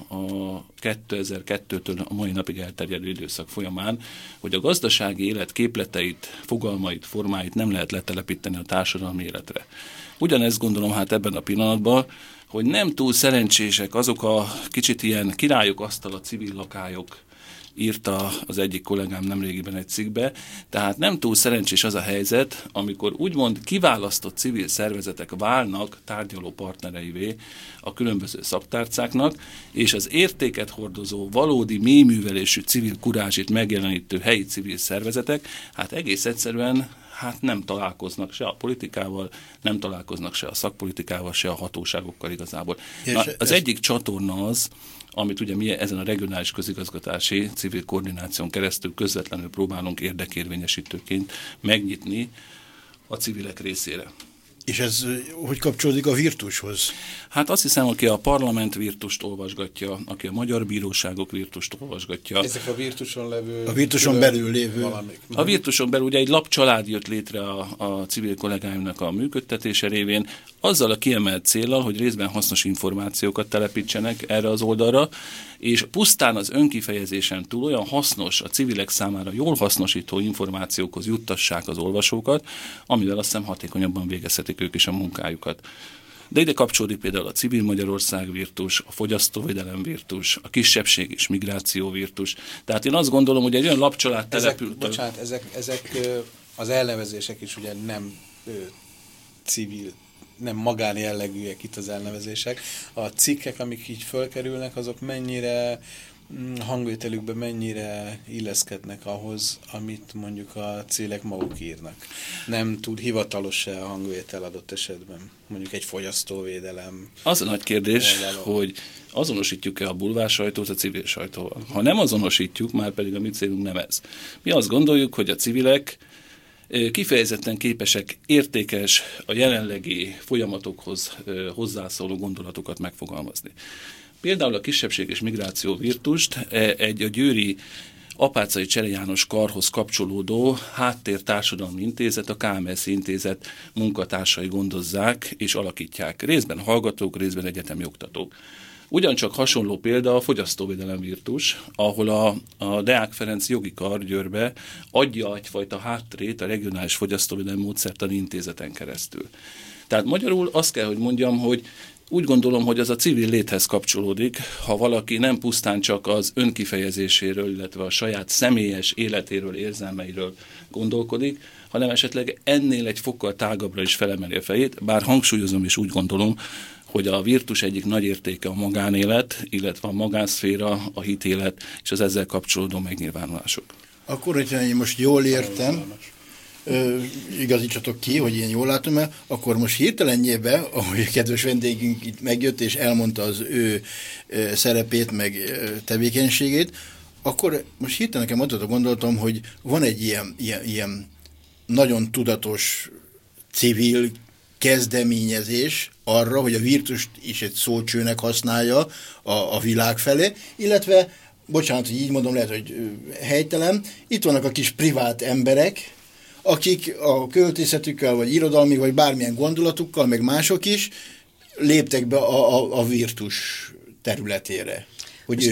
2002-től a mai napig elterjedő időszak folyamán, hogy a gazdasági élet képleteit, fogalmait, formáit nem lehet letelepíteni a társadalmi életre. Ugyanezt gondolom hát ebben a pillanatban, hogy nem túl szerencsések azok a kicsit ilyen királyok asztala civil lakályok, írta az egyik kollégám nemrégiben egy cikkbe, tehát nem túl szerencsés az a helyzet, amikor úgymond kiválasztott civil szervezetek válnak tárgyaló partnereivé a különböző szaktárcáknak, és az értéket hordozó, valódi mélyművelésű civil kurázsit megjelenítő helyi civil szervezetek, hát egész egyszerűen nem találkoznak se a politikával, nem találkoznak se a szakpolitikával, se a hatóságokkal igazából. Az egyik csatorna az, amit ugye mi ezen a regionális közigazgatási civil koordináción keresztül közvetlenül próbálunk érdekérvényesítőként megnyitni a civilek részére. És ez hogy kapcsolódik a virtushoz? Hát azt hiszem, aki a parlament virtust olvasgatja, aki a magyar bíróságok virtust olvasgatja. Ezek a virtuson levő... A virtuson belül lévő... Valamik. A virtuson belül ugye egy lapcsalád jött létre a civil kollégáimnak a működtetése révén, azzal a kiemelt céllal, hogy részben hasznos információkat telepítsenek erre az oldalra, és pusztán az önkifejezésen túl olyan hasznos, a civilek számára jól hasznosító információkhoz juttassák az olvasókat, amivel azt hiszem hatékonyabban végezhetik ők is a munkájukat. De ide kapcsolódik például a Civil Magyarország virtus, a fogyasztóvédelem virtus, a kisebbség és migráció virtus. Tehát én azt gondolom, hogy egy olyan lapcsalád települt... Bocsánat, ezek az elnevezések is ugye nem civil, nem magánjellegűek itt az elnevezések. A cikkek, amik így fölkerülnek, azok mennyire hangvételükben mennyire illeszkednek ahhoz, amit mondjuk a célek maguk írnak. Nem túl hivatalos-e a hangvétel adott esetben? Mondjuk egy fogyasztóvédelem. Az a nagy kérdés, hogy azonosítjuk-e a bulvár sajtót a civil sajtóval. Ha nem azonosítjuk, már pedig a mi célunk nem ez. Mi azt gondoljuk, hogy a civilek kifejezetten képesek értékes, a jelenlegi folyamatokhoz hozzászóló gondolatokat megfogalmazni. Például a kisebbség és migráció virtust egy a győri Apáczai Csere János Karhoz kapcsolódó Háttér Társadalmi Intézet, a KMS Intézet munkatársai gondozzák és alakítják. Részben hallgatók, részben egyetemi oktatók. Ugyancsak hasonló példa a fogyasztóvédelem virtus, ahol a Deák Ferenc jogi kar Győrbe adja egyfajta hátterét a regionális fogyasztóvédelmi módszertani intézeten keresztül. Tehát magyarul azt kell, hogy mondjam, hogy úgy gondolom, hogy az a civil léthez kapcsolódik, ha valaki nem pusztán csak az önkifejezéséről, illetve a saját személyes életéről, érzelmeiről gondolkodik, hanem esetleg ennél egy fokkal tágabbra is felemeli a fejét, bár hangsúlyozom és úgy gondolom, hogy a virtus egyik nagy értéke a magánélet, illetve a magánszféra, a hitélet és az ezzel kapcsolódó megnyilvánulások. Akkor, hogyha én most jól értem, igazítsatok ki, hogy én jól látom el, akkor most hirtelenjében, ahogy a kedves vendégünk itt megjött, és elmondta az ő szerepét, meg tevékenységét, akkor most hirtelen nekem adott gondoltam, hogy van egy ilyen nagyon tudatos civil kezdeményezés arra, hogy a virtust is egy szócsőnek használja a világ felé, illetve, bocsánat, hogy így mondom, lehet, hogy helytelen, itt vannak a kis privát emberek, akik a költészetükkel, vagy irodalmi, vagy bármilyen gondolatukkal, meg mások is léptek be a virtus területére. Hogy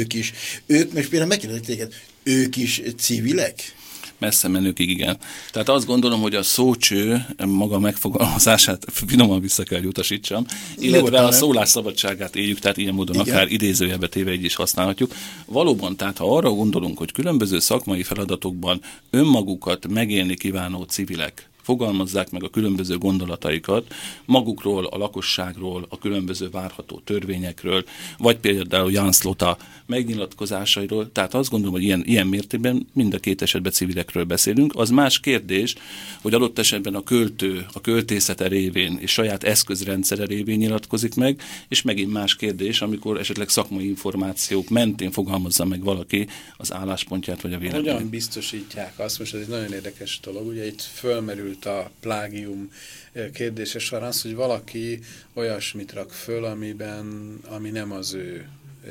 ők most például megkérdezték téged, ők is civilek? Messze menőkig igen. Tehát azt gondolom, hogy a szócső maga megfogalmazását finoman vissza kell utasítsam, illetve a szólásszabadságát éljük, tehát ilyen módon igen. Akár idézőjelbe téve így is használhatjuk. Valóban, tehát ha arra gondolunk, hogy különböző szakmai feladatokban önmagukat megélni kívánó civilek fogalmazzák meg a különböző gondolataikat magukról, a lakosságról, a különböző várható törvényekről, vagy például Jan Slota megnyilatkozásairól. Tehát azt gondolom, hogy ilyen mértékben mind a két esetben civilekről beszélünk. Az más kérdés, hogy adott esetben a költő a költészete révén és saját eszközrendszere révén nyilatkozik meg, és megint más kérdés, amikor esetleg szakmai információk mentén fogalmazza meg valaki az álláspontját vagy a véleményét. Hogyan biztosítják azt, most ez egy nagyon érdekes dolog, ugye itt fölmerült a plágium kérdése során az, hogy valaki olyasmit rak föl, ami nem az ő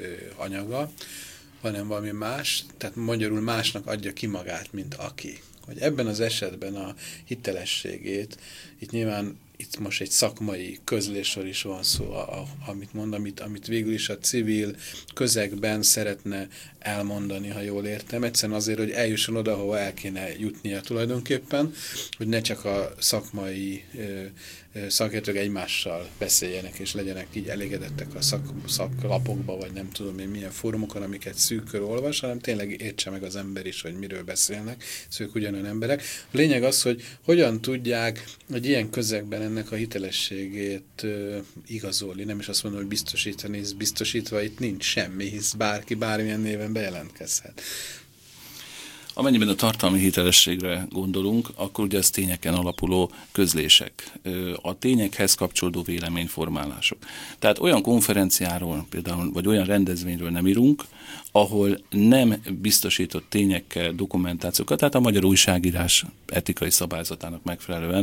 anyaga, hanem valami más, tehát magyarul másnak adja ki magát, mint aki. Hogy ebben az esetben a hitelességét, itt nyilván itt most egy szakmai közlésről is van szó, amit mond, amit végül is a civil közegben szeretne elmondani, ha jól értem. Egyszerűen azért, hogy eljusson oda, ahova el kéne jutnia tulajdonképpen, hogy ne csak a szakmai szakértők egymással beszéljenek, és legyenek így elégedettek a szaklapokba, vagy nem tudom én milyen fórumokon, amiket szűkről olvas, hanem tényleg értse meg az ember is, hogy miről beszélnek, ők ugyanolyan emberek. A lényeg az, hogy hogyan tudják egy ilyen közegben ennek a hitelességét igazolni, nem is azt mondom, hogy biztosítani, hisz biztosítva itt nincs semmi, hisz bárki bármilyen néven bejelentkezhet. Amennyiben a tartalmi hitelességre gondolunk, akkor ugye ez tényeken alapuló közlések, a tényekhez kapcsolódó véleményformálások. Tehát olyan konferenciáról például, vagy olyan rendezvényről nem írunk, ahol nem biztosított tényekkel dokumentációkat, tehát a magyar újságírás etikai szabályzatának megfelelően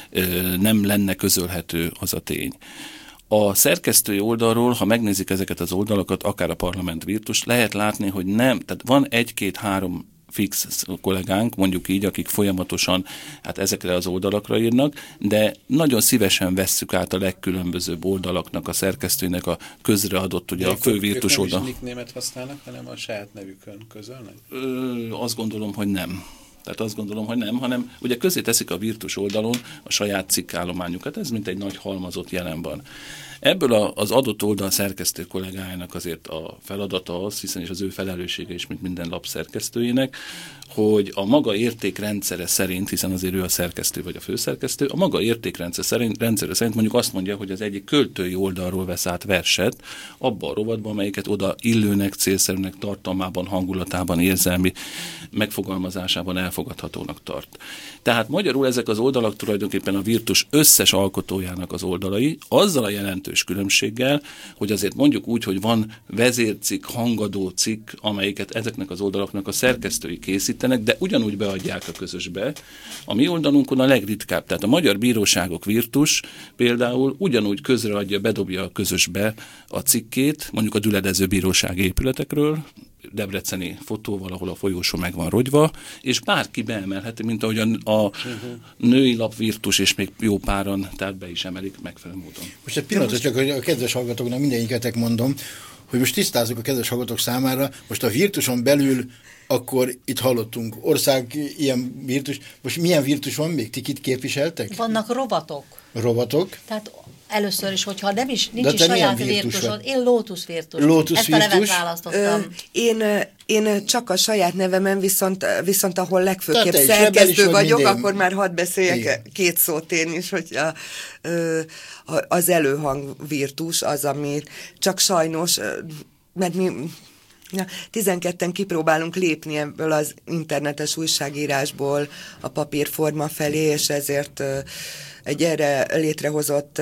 nem lenne közölhető az a tény. A szerkesztői oldalról, ha megnézik ezeket az oldalakat, akár a Parlament Virtus, lehet látni, hogy nem, tehát van 1-2-3 fix kollégánk, mondjuk így, akik folyamatosan ezekre az oldalakra írnak, de nagyon szívesen vesszük át a legkülönbözőbb oldalaknak, a szerkesztőinek a közreadott, ugye a fő virtus oldal. Ők nem is nicknémet használnak, hanem a saját nevükön közölnek? Azt gondolom, hogy nem. Tehát azt gondolom, hogy nem, hanem ugye közé teszik a virtus oldalon a saját cikkállományukat, ez mint egy nagy halmazott jelen van. Ebből az adott oldal szerkesztő kollégájának azért a feladata az, hiszen is az ő felelőssége is, mint minden lap szerkesztőjének, hogy a maga értékrendszere szerint, hiszen azért ő a szerkesztő vagy a főszerkesztő, a maga értékrendszere szerint mondjuk azt mondja, hogy az egyik költői oldalról vesz át verset abban a rovatban, amelyiket oda illőnek, célszerűnek, tartalmában, hangulatában, érzelmi megfogalmazásában elfogadhatónak tart. Tehát magyarul ezek az oldalak tulajdonképpen a virtus összes alkotójának az oldalai, azzal a jelentős különbséggel, hogy azért mondjuk úgy, hogy van vezércikk, hangadó cikk, amelyiket ezeknek az oldalaknak a szerkesztői készítenek, de ugyanúgy beadják a közösbe. A mi oldalunkon a legritkább, tehát a magyar bíróságok virtus például ugyanúgy közreadja, bedobja a közösbe a cikkét, mondjuk a Düledező Bíróság épületekről, debreceni fotóval, ahol a folyósó meg van rogyva, és bárki beemelheti, mint ahogy a női lap virtus, és még jó páran, tehát be is emelik megfelelő módon. Most egy pillanat, csak a kedves hallgatóknak mindegyiketek mondom, hogy most tisztázzuk a kedves hallgatók számára, most a virtuson belül akkor itt hallottunk ország ilyen virtus, most milyen virtus van még? Ti kit képviseltek? Vannak rovatok. Rovatok? Tehát először is, hogyha nem is, nincs is saját virtusod, én Lotus virtus. Ezt a nevet választottam. Én csak a saját nevemen, viszont ahol legfőképp szerkesztő vagyok, akkor már hadd beszéljek két szót én is, hogy az előhang virtus az, ami csak sajnos, mert mi 12-en kipróbálunk lépni ebből az internetes újságírásból a papírforma felé, és ezért egy erre létrehozott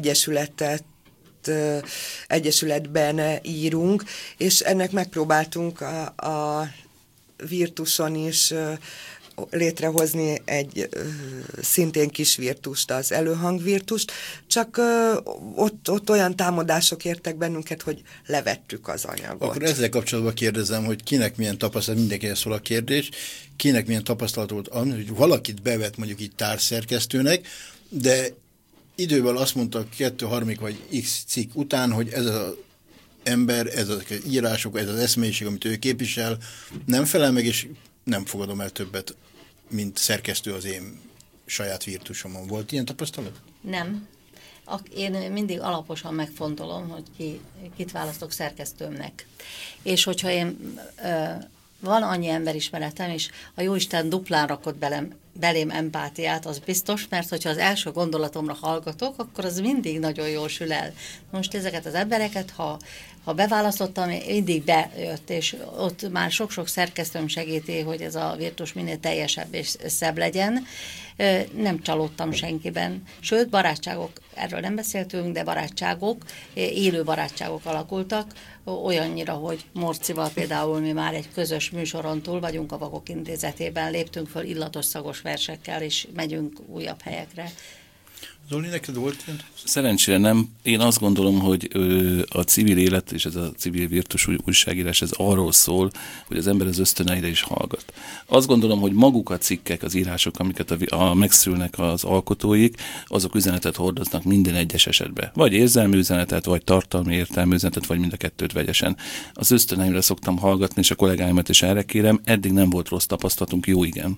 egyesületben írunk, és ennek megpróbáltunk a virtuson is létrehozni egy szintén kis virtust, az előhangvirtust, csak ott olyan támadások értek bennünket, hogy levettük az anyagot. Akkor ezzel kapcsolatban kérdezem, hogy kinek milyen tapasztalat, mindenkinek szól a kérdés, kinek milyen tapasztalat volt, hogy valakit bevet mondjuk itt társszerkesztőnek, de idővel azt mondta 2-3 vagy x cikk után, hogy ez az ember, ez az írások, ez az eszmélyiség, amit ő képvisel, nem felel meg, és nem fogadom el többet, mint szerkesztő az én saját virtusomon. Volt ilyen tapasztalat? Nem. Én mindig alaposan megfontolom, hogy kit választok szerkesztőmnek. És hogyha van annyi emberismeretem, és a Jóisten duplán rakott belém empátiát, az biztos, mert hogyha az első gondolatomra hallgatok, akkor az mindig nagyon jól sül el. Most ezeket az embereket, ha beválasztottam, mindig bejött, és ott már sok-sok szerkesztőm segíti, hogy ez a virtus minél teljesebb és szebb legyen. Nem csalódtam senkiben. Sőt, barátságok, erről nem beszéltünk, de barátságok, élő barátságok alakultak, olyannyira, hogy Morcival például mi már egy közös műsoron túl vagyunk a Vakok Intézetében, léptünk föl illatos szagos versekkel, és megyünk újabb helyekre. Zoli, neked volt ilyen? Szerencsére nem. Én azt gondolom, hogy a civil élet és ez a civil virtus újságírás, ez arról szól, hogy az ember az ösztöneire is hallgat. Azt gondolom, hogy maguk a cikkek, az írások, amiket megszülnek az alkotóik, azok üzenetet hordoznak minden egyes esetben. Vagy érzelmi üzenetet, vagy tartalmi értelmi üzenetet, vagy mind a kettőt vegyesen. Az ösztöneimre szoktam hallgatni, és a kollégáimat is erre kérem. Eddig nem volt rossz tapasztalatunk, jó igen.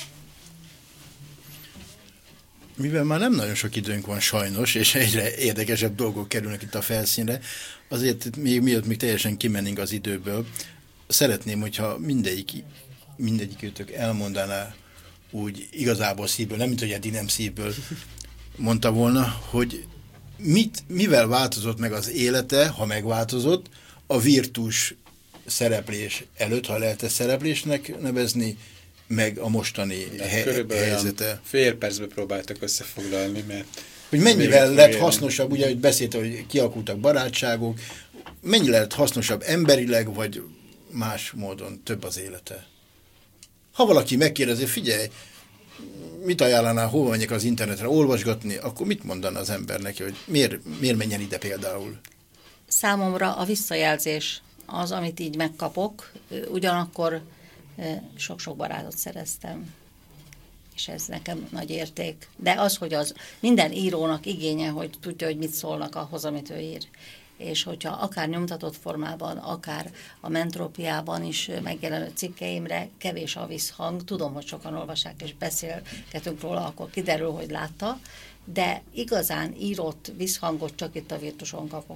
Mivel már nem nagyon sok időnk van sajnos, és egyre érdekesebb dolgok kerülnek itt a felszínre, azért mielőtt még teljesen kimennénk az időből, szeretném, hogyha mindegyikőtök elmondaná úgy igazából szívből, nem mint hogy eddig nem szívből mondta volna, hogy mivel változott meg az élete, ha megváltozott, a virtus szereplés előtt, ha lehet ezt szereplésnek nevezni, meg a mostani helyzete. Fél percbe próbáltak összefoglalni, mert... Hogy mennyivel lett hasznosabb, ugye, hogy beszélt, hogy kialakultak barátságok, mennyire lett hasznosabb emberileg, vagy más módon több az élete? Ha valaki megkérdezi, figyelj, mit ajánlanál, hova menjek az internetre olvasgatni, akkor mit mondaná az ember neki, hogy miért menjen ide például? Számomra a visszajelzés az, amit így megkapok, ugyanakkor sok-sok barátot szereztem, és ez nekem nagy érték. De az, hogy az minden írónak igénye, hogy tudja, hogy mit szólnak ahhoz, amit ő ír. És hogyha akár nyomtatott formában, akár a Mentrópiában is megjelenő cikkeimre kevés a visszhang, tudom, hogy sokan olvassák és beszélgetünk róla, akkor kiderül, hogy látta, de igazán írott visszhangot csak itt a virtuson kapok.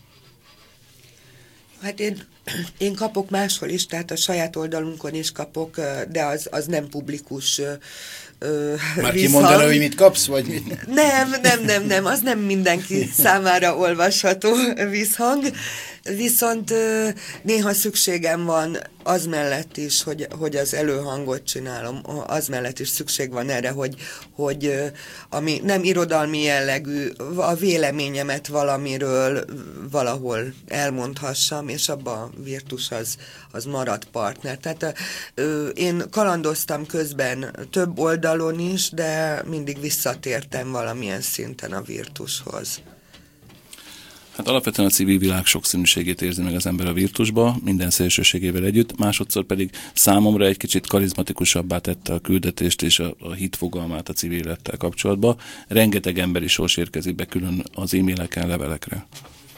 Hát én kapok máshol is, tehát a saját oldalunkon is kapok, de az nem publikus Már kimondaná, hogy mit kapsz, vagy mit? Nem, az nem mindenki számára olvasható visszhang, viszont néha szükségem van az mellett is, hogy az előhangot csinálom, az mellett is szükség van erre, hogy ami nem irodalmi jellegű, a véleményemet valamiről valahol elmondhassam, és abban a virtus az marad partner. Tehát én kalandoztam közben több oldalon is, de mindig visszatértem valamilyen szinten a virtushoz. Hát alapvetően a civil világ sokszínűségét érzi meg az ember a virtusba, minden szélsőségével együtt, másodszor pedig számomra egy kicsit karizmatikusabbá tette a küldetést és a hit fogalmát a civil élettel kapcsolatban. Rengeteg emberi sors érkezik be külön az e-maileken, levelekre.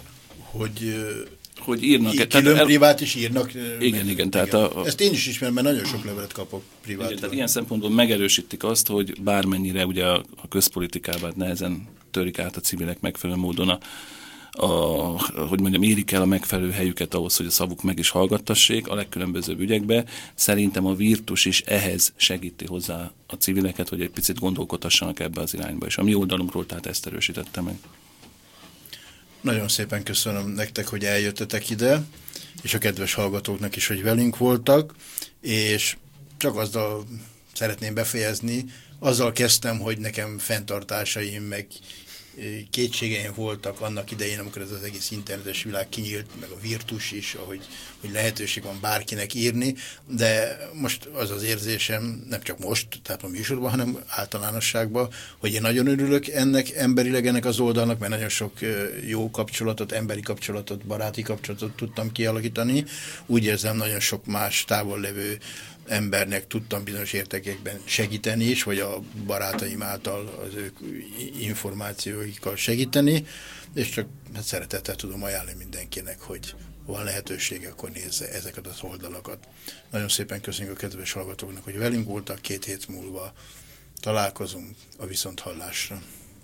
Hogy írnak. Külön privát is írnak. Igen. Tehát ezt én is ismerem, mert nagyon sok levelet kapok privátról. Igen, tehát ilyen szempontból megerősítik azt, hogy bármennyire ugye a közpolitikában nehezen törik át a civilek megfelelő módon érik el a megfelelő helyüket ahhoz, hogy a szavuk meg is hallgattassék a legkülönbözőbb ügyekbe. Szerintem a virtus is ehhez segíti hozzá a civileket, hogy egy picit gondolkodhassanak ebbe az irányba, és a mi oldalunkról tehát ezt erősítette meg. Nagyon szépen köszönöm nektek, hogy eljöttetek ide, és a kedves hallgatóknak is, hogy velünk voltak, és csak azzal szeretném befejezni, azzal kezdtem, hogy nekem fenntartásaim, meg kétségeim voltak annak idején, amikor ez az egész internetes világ kinyílt, meg a virtus is, hogy lehetőség van bárkinek írni, de most az az érzésem, nem csak most, tehát a műsorban, hanem általánosságban, hogy én nagyon örülök emberileg ennek az oldalnak, mert nagyon sok jó kapcsolatot, emberi kapcsolatot, baráti kapcsolatot tudtam kialakítani. Úgy érzem, nagyon sok más távol levő embernek tudtam bizonyos értékekben segíteni is, vagy a barátaim által az ők információikkal segíteni, és csak szeretettel tudom ajánlani mindenkinek, hogy van lehetősége, akkor nézze ezeket az oldalakat. Nagyon szépen köszönjük a kedves hallgatóknak, hogy velünk voltak, 2 hét múlva találkozunk a viszonthallásra.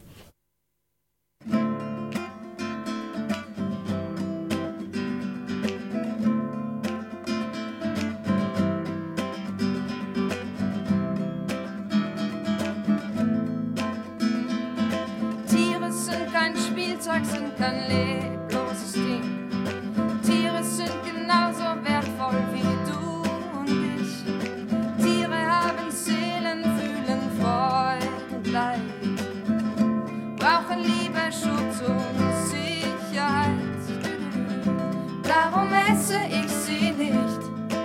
Spielzeug sind kein lebloses Ding. Tiere sind genauso wertvoll wie du und ich. Tiere haben Seelen, fühlen Freude und Leid, brauchen Liebe, Schutz und Sicherheit. Darum esse ich sie nicht.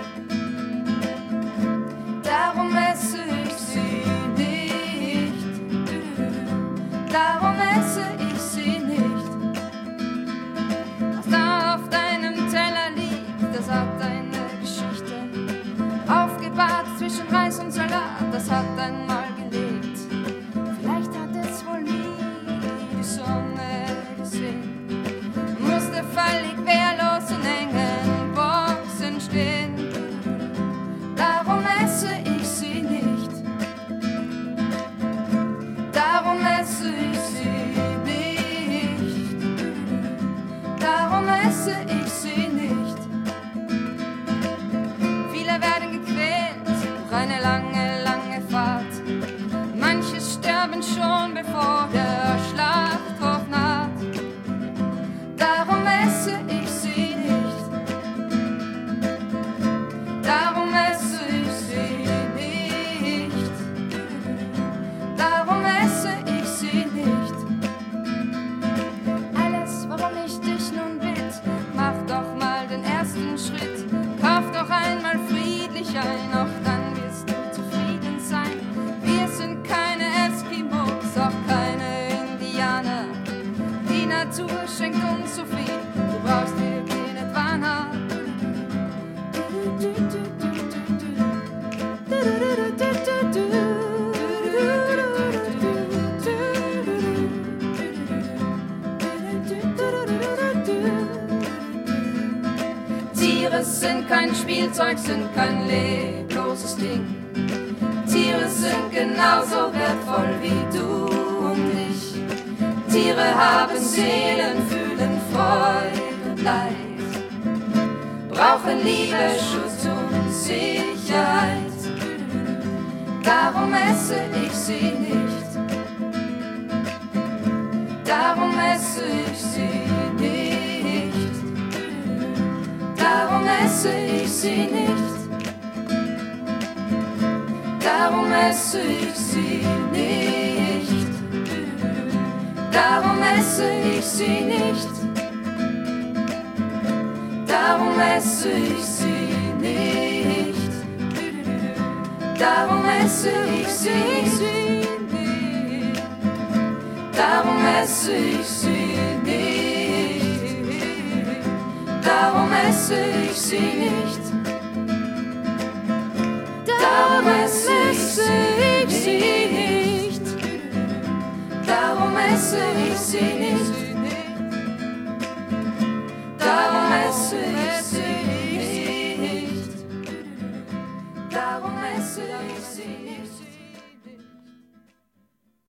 Darum esse ich sie nicht. Darum esse ich sie nicht. Was da auf deinem Teller liegt, das hat eine Geschichte. Aufgebahrt zwischen Reis und Salat, das hat einmal gelebt. Vielleicht hat es wohl nie die Sonne gesehen. Musste völlig wehrlos in engen Boxen stehen. Darum esse ich sie nicht. Darum esse ich sie nicht. Darum esse ich sie nicht. Viele werden gequält durch eine lange, lange Fahrt. Manche sterben schon, bevor der Schlachthof naht. Darum esse ich sie nicht. Darum esse ich sie nicht. Darum esse ich sie nicht. Alles, worum ich dich nun bitt, mach doch mal den ersten Schritt. Kauf doch einmal friedlich ein, auch dann wirst du zufrieden sein. Wir sind keine Eskimos, auch keine Indianer. Die Natur schenkt uns so viel, du brauchst wirklich nicht wahnhaft. Tiere sind kein Spielzeug, sind kein lebloses Ding. Tiere sind genauso wertvoll wie du und ich. Tiere haben Seelen, fühlen Freude und Leid, brauchen Liebe, Schutz und Sicherheit. Darum esse ich sie nicht. Darum esse ich sie nicht. Darum esse ich sie nicht. Darum esse ich sie nicht. Darum esse ich sie nicht. Darum esse ich sie nicht. Darum esse ich sie nicht. Darum esse ich sie nicht. Darum esse ich sie nicht. Darum esse ich sie nicht. Darum esse ich sie nicht.